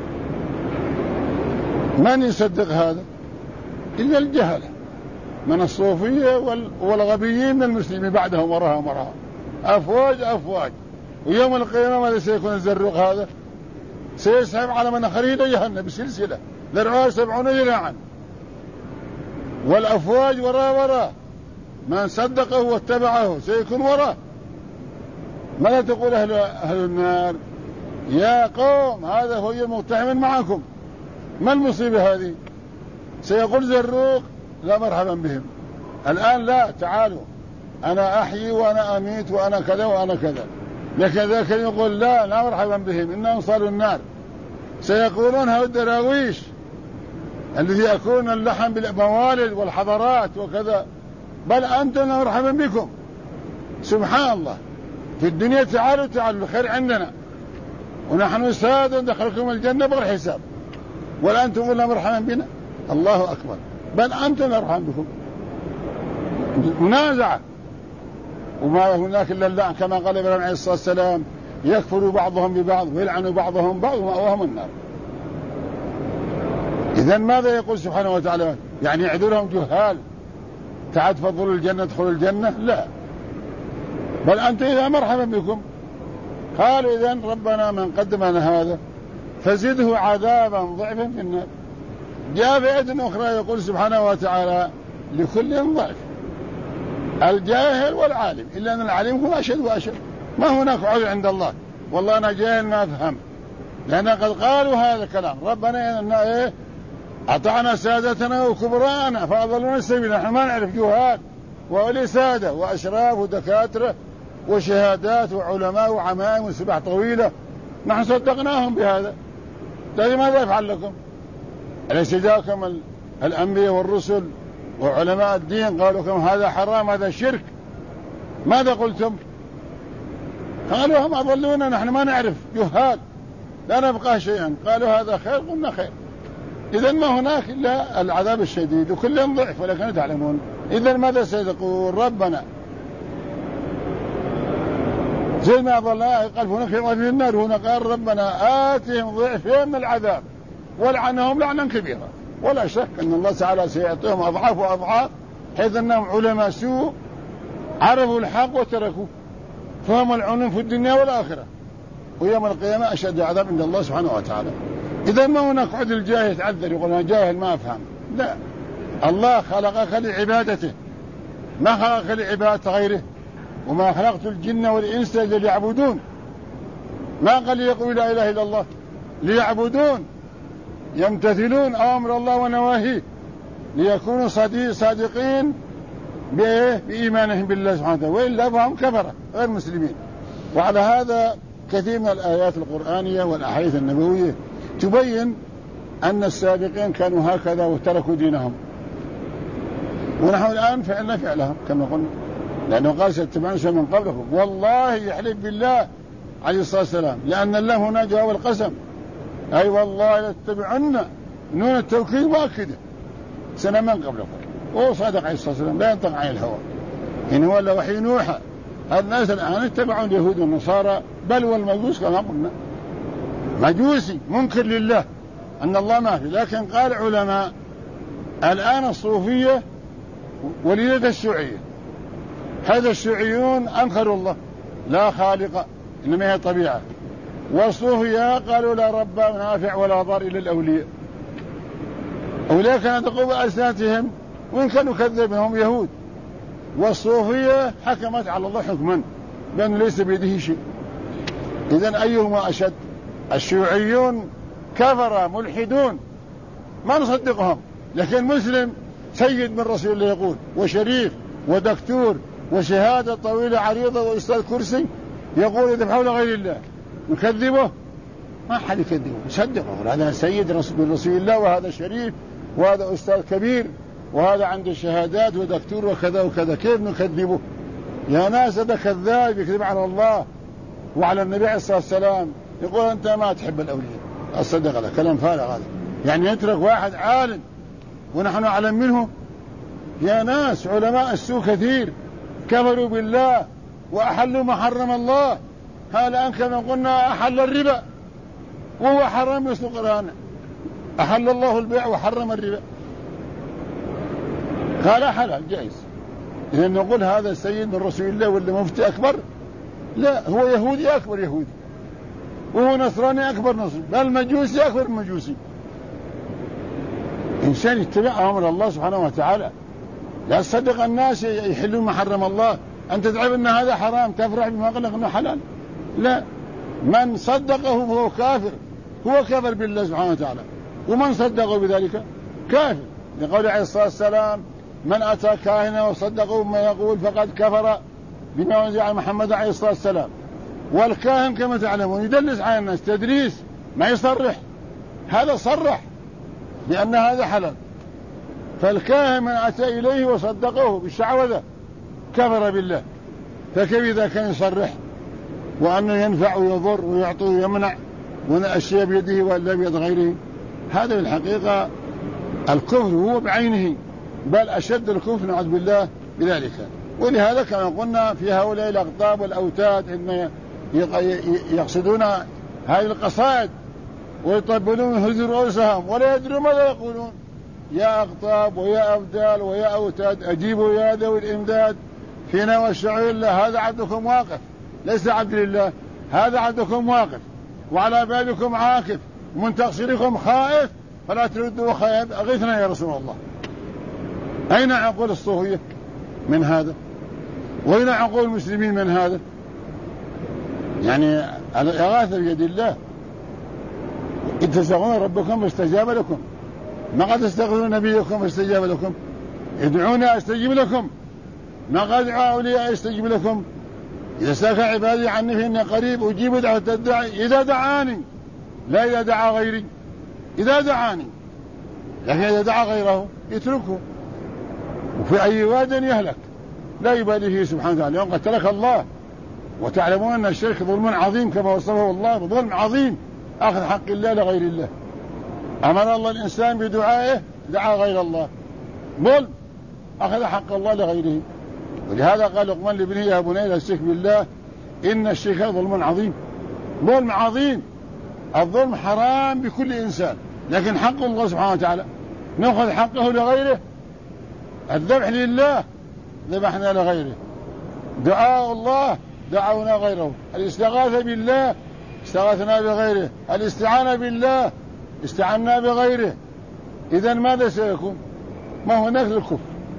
من يصدق هذا إلا الجهلة من الصوفية والغبيين من المسلمين بعدهم وراها أفواج. ويوم القيامة ماذا سيكون الزروق هذا؟ سيسحب على مناخره إلى جهنم بسلسلة ذرعها 70 ذراعا، والأفواج وراء من صدقه واتبعه سيكون وراء. ماذا تقول أهل النار؟ يا قوم هذا هو المقتحم معكم، ما المصيبة هذه؟ سيقول زروق لا مرحبا بهم. الآن لا، تعالوا أنا أحيي وأنا أميت وأنا كذا وأنا كذا. لكن ذاك يقول لا مرحبا بهم، إنهم صالوا النار. سيقولون هؤلاء الدراويش الذي يأكلون اللحم بالموالد والحضارات وكذا، بل أنتم مرحبا بكم. سبحان الله، في الدنيا تعالوا الخير عندنا، ونحن سادة ندخلكم الجنة بغير حساب، ولا أنتم قلنا مرحبا بنا. الله أكبر، بل أنتم مرحبا بكم. منازعة، وما هناك إلا اللعن كما قال إبراهيم عليه الصلاة والسلام: يكفر بعضهم ببعض ويلعن بعضهم بعض ومأواهم النار. إذن ماذا يقول سبحانه وتعالى؟ يعني يعذرهم جهال تعال تفضلوا الجنة ادخلوا الجنة؟ لا، بل أنتم إذا مرحبا بكم. قالوا إذن ربنا من قدمنا هذا فزده عذابا ضعفا في النار. جاء في آية أخرى يقول سبحانه وتعالى: لكل ضعف، الجاهل والعالم، إلا أن العالم هو أشد وأشد. ما هناك عذر عند الله، والله أنا جاهل ما أفهم، لأن قد قالوا هذا الكلام. ربنا إننا أطعنا سادتنا وكبراءنا فأضلونا السبيل. نحن ما نعرف، جهال وأولي سادة وأشراف ودكاترة وشهادات وعلماء وعمائم وسباح طويلة، نحن صدقناهم بهذا. طيب ماذا يفعل لكم؟ أليس جاءكم الأنبياء والرسل وعلماء الدين قالوا لكم هذا حرام هذا شرك؟ ماذا قلتم؟ قالوا هم أضلونا، نحن ما نعرف، جهال لا نبقى شيئا. قالوا هذا خير، قلنا خير. إذن ما هناك إلا العذاب الشديد، وكلهم ضعف ولكن تعلمون. إذن ماذا سيقول ربنا؟ زي ما ضلنا قال هناك في النار، هنا قال ربنا آتهم ضعفين من العذاب ولعنهم لعنا كبيرا. ولا شك أن الله تعالى سيعطيهم أضعاف وأضعاف، حيث أنهم علماء سوء عرفوا الحق وتركوه، فهم العنف في الدنيا والآخرة، ويوم القيامة أشد عذاب عند الله سبحانه وتعالى. إذا ما هناك عد الجاهل يتعذر يقول أنا جاهل ما أفهم، لا، الله خلقك لعبادته، ما خلقك لعبادة غيره. وما خلقت الجن والإنس إلا ليعبدون، ما قال يقول لا إله إلا الله، ليعبدون يمتثلون أوامر الله ونواهيه، ليكونوا صادقين بإيمانهم بالله سبحانه وتعالى، وإلا فهم كفرة غير مسلمين. وعلى هذا كثير من الآيات القرآنية والأحاديث النبوية تبين أن السابقين كانوا هكذا وتركوا دينهم، ونحن الآن فعلنا فعلهم كما قلنا، لأنه قال سيتبعون سنن من قبلكم، والله يحلف بالله عليه الصلاة والسلام، لأن الله هنا جواب القسم، أي والله لتتبعن، نون التوكيد مؤكدة، سنن من قبلكم. وهو صادق عليه الصلاة والسلام لا ينطق عن الهوى، إن هو إلا وحي يوحى. الناس الآن اتبعوا اليهود والنصارى، بل والمجوس كما قلنا، مجوسي منكر لله أن الله ما في. لكن قال علماء الآن الصوفية وليدة الشيوعية، هذا الشيوعيون أنكروا الله لا خالق إنما هي طبيعة، والصوفية قالوا لا رب نافع ولا ضار إلا الأولياء. أولئك كانت تقوم بألسنتهم وإن كانوا كذبهم يهود، والصوفية حكمت على الله حكما بأنه ليس بيده شيء. إذن أيهما أشد؟ الشيوعيون كفر ملحدون ما نصدقهم، لكن مسلم سيد من رسول الله يقول، وشريف ودكتور وشهادة طويلة عريضة وأستاذ كرسي يقول إذا بحول غير الله، نكذبه؟ ما حد يكذبه، نصدقه، هذا سيد رسول الله، وهذا شريف، وهذا أستاذ كبير، وهذا عنده شهادات ودكتور وكذا وكذا، كيف نكذبه؟ يا ناس هذا كذاب يكذب على الله وعلى النبي عليه الصلاة والسلام، يقول أنت ما تحب الأولياء، أصدق هذا كلام فارغ هذا، يعني يترك واحد عالم ونحن أعلم منه؟ يا ناس علماء السوء كثير كفروا بالله وأحلوا ما حرم الله. ها الآن كما قلنا أحل الربا وهو حرم يسوق الآن، أحل الله البيع وحرم الربا، قال حلال جائز. إذا نقول هذا السيد من رسول الله ولا مفتي أكبر؟ لا، هو يهودي أكبر يهودي، وهو نصراني أكبر نصراني، بل مجوسي أكبر مجوسي. إنسان يتبع أمر الله سبحانه وتعالى، لا تصدق الناس يحلون ما حرم الله، أنت تدعي أن هذا حرام تفرح بما قال لك أنه حلال، لا، من صدقه فهو كافر، هو كافر بالله سبحانه وتعالى، ومن صدقه بذلك كافر، لقول عليه الصلاة والسلام من أتى كاهنا وصدقه بما يقول فقد كفر بما أنزل على محمد عليه الصلاة والسلام. والكاهن كما تعلمون يدلس على الناس تدريس، ما يصرح، هذا صرح بأن هذا حلال، فالكاهن من أتى إليه وصدقه بالشعوذة كفر بالله، فكيف إذا كان يصرح وأنه ينفع ويضر ويعطي ويمنع والأشياء بيده ولا بيد غيره؟ هذا الحقيقة الكفر هو بعينه، بل أشد الكفر نعوذ بالله بذلك. ولهذا كما قلنا في هؤلاء الأقطاب والأوتاد إن يقصدون هذه القصائد ويطبلون ويهزوا رؤوسهم ولا يدروا ماذا يقولون، يا أقطاب ويا أبدال ويا أوتاد أجيبوا يا ذوي الإمداد فينا والشعور الله، هذا عبدكم واقف ليس عبد لله، هذا عبدكم واقف وعلى بالكم عاكف ومن تقصيركم خائف فلا تردوا خائف، أغثنا يا رسول الله. أين عقول الصوفية من هذا؟ وأين عقول المسلمين من هذا؟ يعني الإغاثة بيد الله، إذ تستغيثون ربكم فاستجاب لكم، ما قد تستغيثون نبيكم فاستجاب لكم، ادعوني أستجيب لكم، ما قد دعوا أولياء أستجيب لكم، إذا سألك عبادي عني فإني قريب أجيب دعوة الداعي إذا دعاني، لا إذا دعا غيري، إذا دعاني، لكن إذا دعا غيره يتركه وفي أي واد يهلك لا يبالي فيه سبحانه وتعالى، يوم قد ترك الله. وتعلمون أن الشرك ظلم عظيم كما وصفه الله، ظلم عظيم أخذ حق الله لغير الله، أمر الله الإنسان بدعائه دعا غير الله، ظلم أخذ حق الله لغيره. ولهذا قال لقمان لابنه يا بني لا تشرك بالله إن الشرك ظلم عظيم، ظلم عظيم. الظلم حرام بكل إنسان، لكن حق الله سبحانه وتعالى نأخذ حقه لغيره، الذبح لله ذبحنا لغيره، دعاء الله دعونا غيره، الاستغاثة بالله استغاثنا بغيره، الاستعانة بالله استعنا بغيره. إذن ماذا سيكون؟ ما هناك الكفر.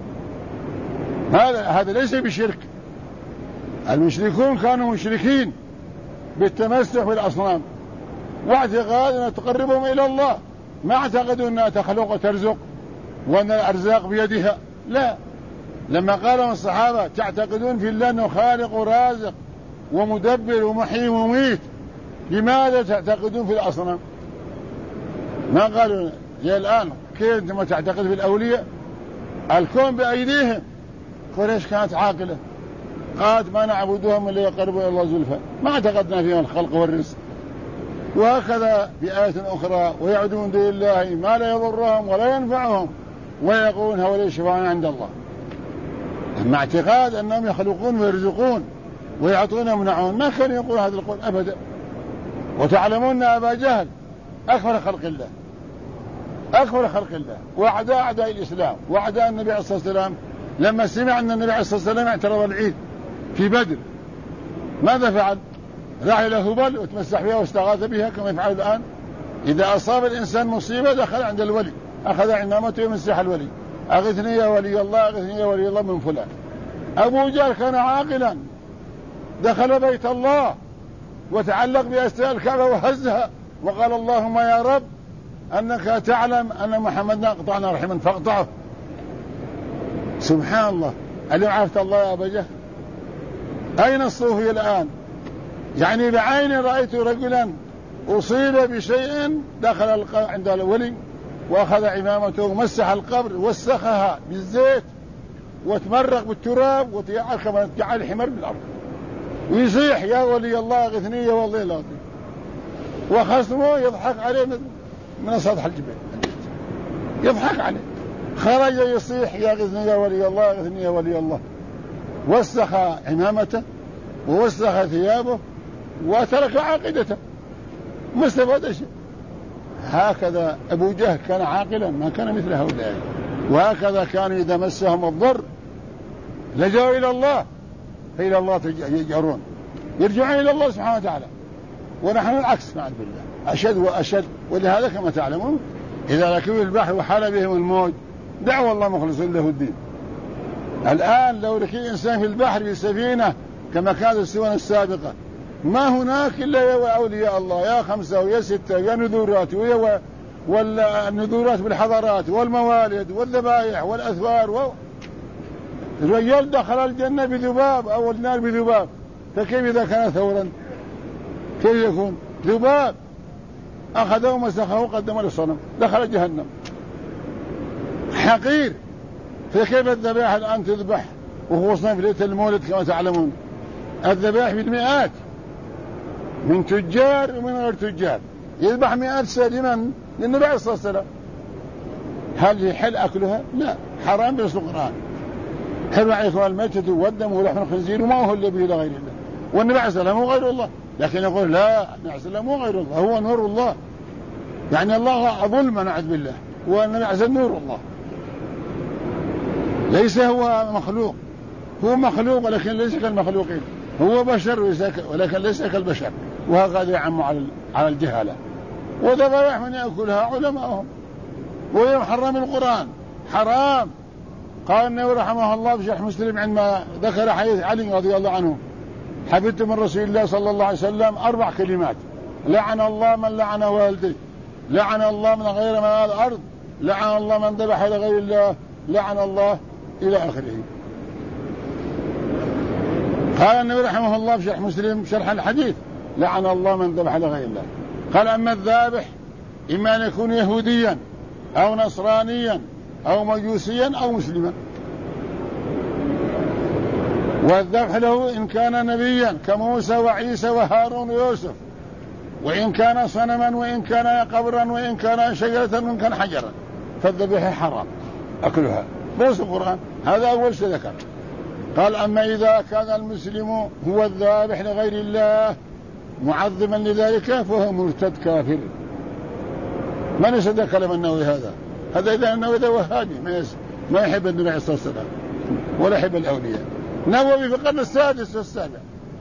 هذا ليس بشرك. المشركون كانوا مشركين بالتمسك بالأصنام واعتقاد أن تقربهم إلى الله، ما اعتقدوا أنها تخلق وترزق وأن الأرزاق بيدها، لا. لما قالوا الصحابة تعتقدون في الله أنه خالق ورازق ومدبر ومحيي ومميت، لماذا تعتقدون في الأصنام؟ ما قالوا يا الآن كيف أنتم تعتقد في الأولياء؟ الكون بأيديهم. قريش كانت عاقلة، قالت ما نعبدهم إلا يقربوا إلى الله زلفى، ما اعتقدنا فيهم الخلق والرزق. وهكذا بآية أخرى ويعبدون دون الله ما لا يضرهم ولا ينفعهم ويقولون هؤلاء شفعاء عند الله. أما اعتقاد أنهم يخلقون ويرزقون ويعطون ويمنعون ما كان يقول هذا القول أبدا. وتعلمون أبا جهل أكبر خلق الله، أكبر خلق الله، وأعداء أعداء الإسلام وأعداء النبي عليه الصلاة والسلام. لما سمع أن النبي عليه الصلاة والسلام اعترض العيد في بدر ماذا فعل؟ راح إلى هبل وتمسح بها واستغاث بها كما يفعل الآن. إذا أصاب الإنسان مصيبة دخل عند الولي، أخذ عمامته ومسح الولي، أغثني يا ولي الله، أغثني يا ولي الله من فلان. أبو جهل كان عاقلا، دخل بيت الله وتعلق بأستار الكعبة وهزها وقال اللهم يا رب أنك تعلم أن محمدا قطعنا رحما فاقطعه. سبحان الله. ألم عرفت الله يا أبا جهل؟ أين الصوفي الآن؟ يعني بعيني رأيت رجلا أصيب بشيء دخل عند الولي وأخذ عمامته ومسح القبر وسخها بالزيت وتمرق بالتراب وتجعل كما تجعل الحمر بالأرض ويصيح يا ولي الله اغثني يا ولي الله، وخصمه يضحك عليه من سطح الجبل، يضحك عليه. خرج يصيح يا اغثني يا ولي الله اغثني يا ولي الله، وسخ عمامته ووسخ ثيابه وترك عقيدته، ما استفاد شيء. هكذا أبو جهل كان عاقلا، ما كان مثل هؤلاء. وهكذا كانوا إذا مسهم الضر لجأوا إلى الله، فإلى الله يجأرون، يرجعون إلى الله سبحانه وتعالى. ونحن العكس نعوذ بالله، أشد وأشد. ولهذا كما تعلمون إذا ركبوا البحر وحال بهم الموج دعوا الله مخلصين له الدين. الآن لو ركب إنسان في البحر بسفينة كما كانت السفن السابقة ما هناك إلا يا أولياء الله، يا خمسة ويا ستة ويا نذورات والنذورات بالحضارات والموالد والذبائح والأثوار الرجال دخل الجنة بذباب أو النار بذباب، فكيف إذا كان ثورا؟ كيف يكون ذباب؟ أخذه مسخه وقدمه للصنم دخل جهنم حقير. فكيف الذبائح الآن تذبح وخصوصا في ليلة المولد كما تعلمون الذبائح بالمئات من تجار ومن غير تجار، يذبح مئات سالما للنبي عليه الصلاة والسلام. هل يحل أكلها؟ لا، حرام بنص القرآن. حرم عليكم الميتة والدم ولحم الخنزير وما أهل به لغير الله. والنبي عليه الصلاة والسلام هو غير الله، لكن يقول لا، النبي عليه الصلاة والسلام هو غير الله، هو نور الله. يعني الله ظلم نعوذ بالله، والنبي عليه الصلاة والسلام نور الله، ليس هو مخلوق. هو مخلوق ولكن ليس كالمخلوقين، هو بشر ولكن ليس كالبشر. وهكذا يعم على الجهالة. وذبائح من يأكلها علماءهم ويحرم القرآن حرام. قال النبي رحمه الله في شرح مسلم عندما ذكر حديث علي رضي الله عنه حفظت من رسول الله صلى الله عليه وسلم 4 كلمات: لعن الله من لعن والديه، لعن الله من غير ما الأرض، لعن الله من ذبح لغير الله، لعن الله إلى آخره. قال النبي رحمه الله في شرح مسلم شرح الحديث: لعن الله من ذبح لغير الله. قال أما الذابح إما أن يكون يهوديا أو نصرانيا أو مجوسيا أو مسلما. والذبح له إن كان نبيا كموسى وعيسى وهارون ويوسف، وإن كان صنما وإن كان قبرا وإن كان شجرة وإن كان حجرا، فالذبح حرام أكلها. بس القرآن هذا أول شيء ذكر. قال أما إذا كان المسلم هو الذابح لغير الله معظما لذلك فهو مرتد كافر. من يصدق كلام النووي هذا إذا النووي ذا وهابي ما يحب النبي عليه الصلاة والسلام ولا يحب الأولياء. نووي في القرن السادس والسابع.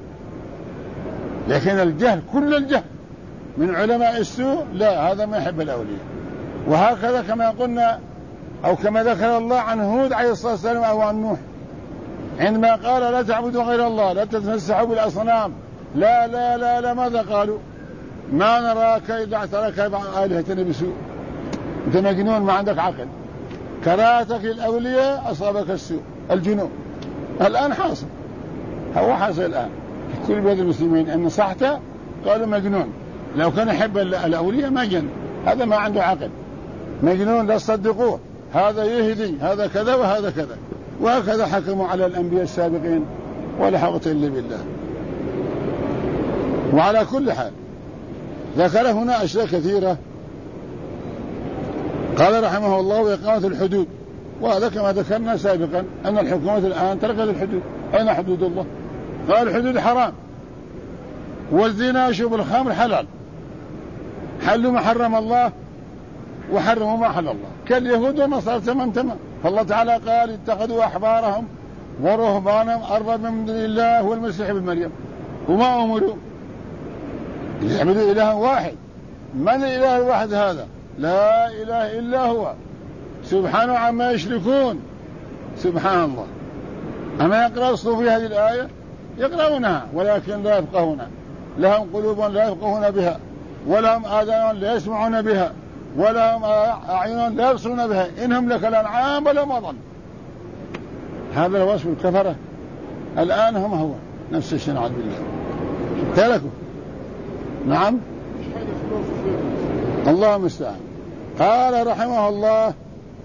لكن الجهل، كل الجهل من علماء السوء، لا، هذا ما يحب الأولياء. وهكذا كما قلنا أو كما ذكر الله عن هود عليه الصلاة والسلام أو عن نوح عندما قال لا تعبدوا غير الله، لا تتمسحوا بالأصنام، لا لا لا لا، ماذا قالوا؟ ما نراك إلا اعتراك آلهتنا بسوء، أنت مجنون، ما عندك عقل، كراهتك للأولياء أصابك السوء، الجنون. الآن حاصل، هو حاصل الآن في كل بلاد المسلمين أن نصحته قالوا مجنون. لو كان يحب الأولياء ما جن، هذا ما عنده عقل، مجنون، لا تصدقوه، هذا يهدي، هذا كذا وهذا كذا. وهكذا حكموا على الأنبياء السابقين، ولا حول إلا بالله. وعلى كل حال ذكر هنا أشياء كثيرة. قال رحمه الله إقامة الحدود، وهذا كما ذكرنا سابقا أن الحكومة الآن تركت الحدود. أين حدود الله؟ قال الحدود حرام، والزنا شرب الخمر حلال، حلوا ما حرم الله وحرموا ما حل الله، كاليهود والنصارى تمام. فالله تعالى قال اتخذوا أحبارهم ورهبانهم أربابا من دون الله والمسيح ابن مريم، وما أمروا يعبدوا إلها واحد. من الإله الواحد هذا؟ لا إله إلا هو سبحانه عما يشركون. سبحان الله. أما يقرأ الصوفية هذه الآية يقرأونها ولكن لا يفقهونها، لهم قلوب لا يفقهون بها، ولهم آذان لا يسمعون بها، ولهم أعين لا يبصرون بها، إنهم لكالأنعام بل هم أضل. هذا الوصف الكفرة الآن هم هو نفس الشيء، نعوذ بالله، تركوا. نعم، الله المستعان. قال رحمه الله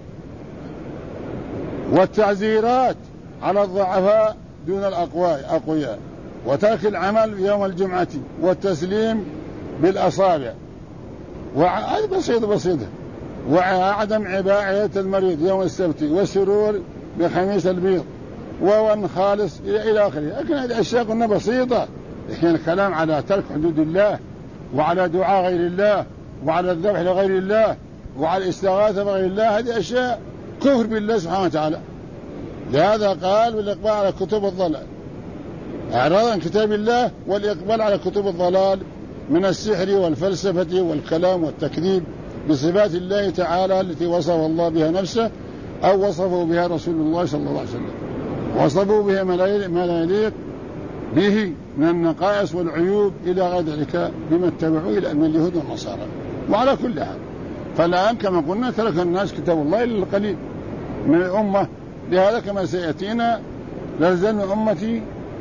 والتعزيرات على الضعفاء دون الأقوياء، وترك العمل يوم الجمعة، والتسليم بالأصابع، بسيطة، وعدم عباءة المريض يوم السبت، والسرور بخميس البيض، وون خالص إلى آخره. لكن هذه الأشياء قلنا بسيطة، لكن الكلام على ترك حدود الله، وعلى دعاء غير الله، وعلى الذبح لغير الله، وعلى الاستغاثة بغير الله، هذه أشياء كفر بالله سبحانه وتعالى. لهذا قال والإقبال على كتب الضلال، إعراض عن كتاب الله والإقبال على كتب الضلال من السحر والفلسفة والكلام والتكذيب بصفات الله تعالى التي وصف الله بها نفسه أو وصفه بها رسول الله صلى الله عليه وسلم، وصفه بها ما لا يليق به من النقائص والعيوب إلى غير ذلك بما اتبعوا إلى من اليهود والنصارى. وعلى كل حال فالآن كما قلنا ترك الناس كتاب الله إلا القليل من الأمة. لهذا كما سيأتينا لازم أمتي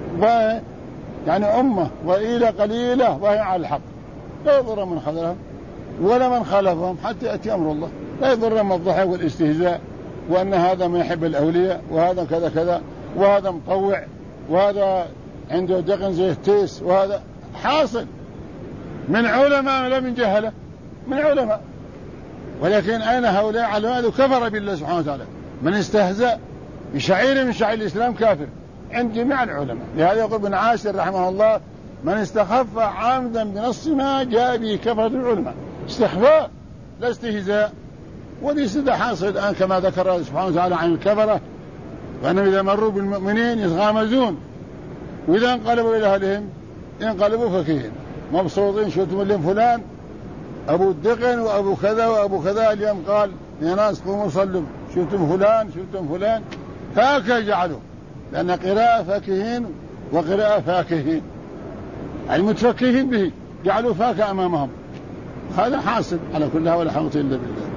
يعني أمة وإلى قليلة وهي على الحق، لا يضر من خذلهم ولا من خالفهم حتى يأتي أمر الله. لا يضر من الضحك والاستهزاء، وأن هذا ما يحب الأولياء، وهذا كذا كذا، وهذا مطوع، وهذا عنده دقن زي التيس، وهذا حاصل من علماء ولا من جهلة، من علماء. ولكن أين هؤلاء علماء كفر بالله سبحانه وتعالى؟ من استهزأ بشعير من شعير الإسلام كافر عند جميع العلماء. لهذا يقول ابن عاشر رحمه الله من استخف عامدا بنص ما جاء به كفر العلماء. استخفاء لا استهزاء. وليس ذا حاصل الآن كما ذكر سبحانه وتعالى عن الكفرة، وأنهم إذا مروا بالمؤمنين يتغامزون، وإذا انقلبوا إلى أهلهم انقلبوا فكهين مبسوطين. شفتم اليوم فلان أبو الدقن وأبو كذا وأبو كذا، اليوم قال يا ناس قوموا صلوا، شفتم فلان شفتم فلان، هكذا جعلوا، لأن قراءة فاكهين وقراءة فاكهين، المتفكهين به جعلوا فاكهة أمامهم. هذا حاصل على كلها ولا حول إلا بالله.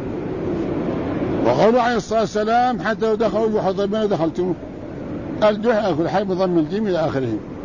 وقالوا عليه الصلاة والسلام حتى لو دخلوا جحر ضبين دخلتموه، الجحر كل حي بضم الجيم إلى آخره.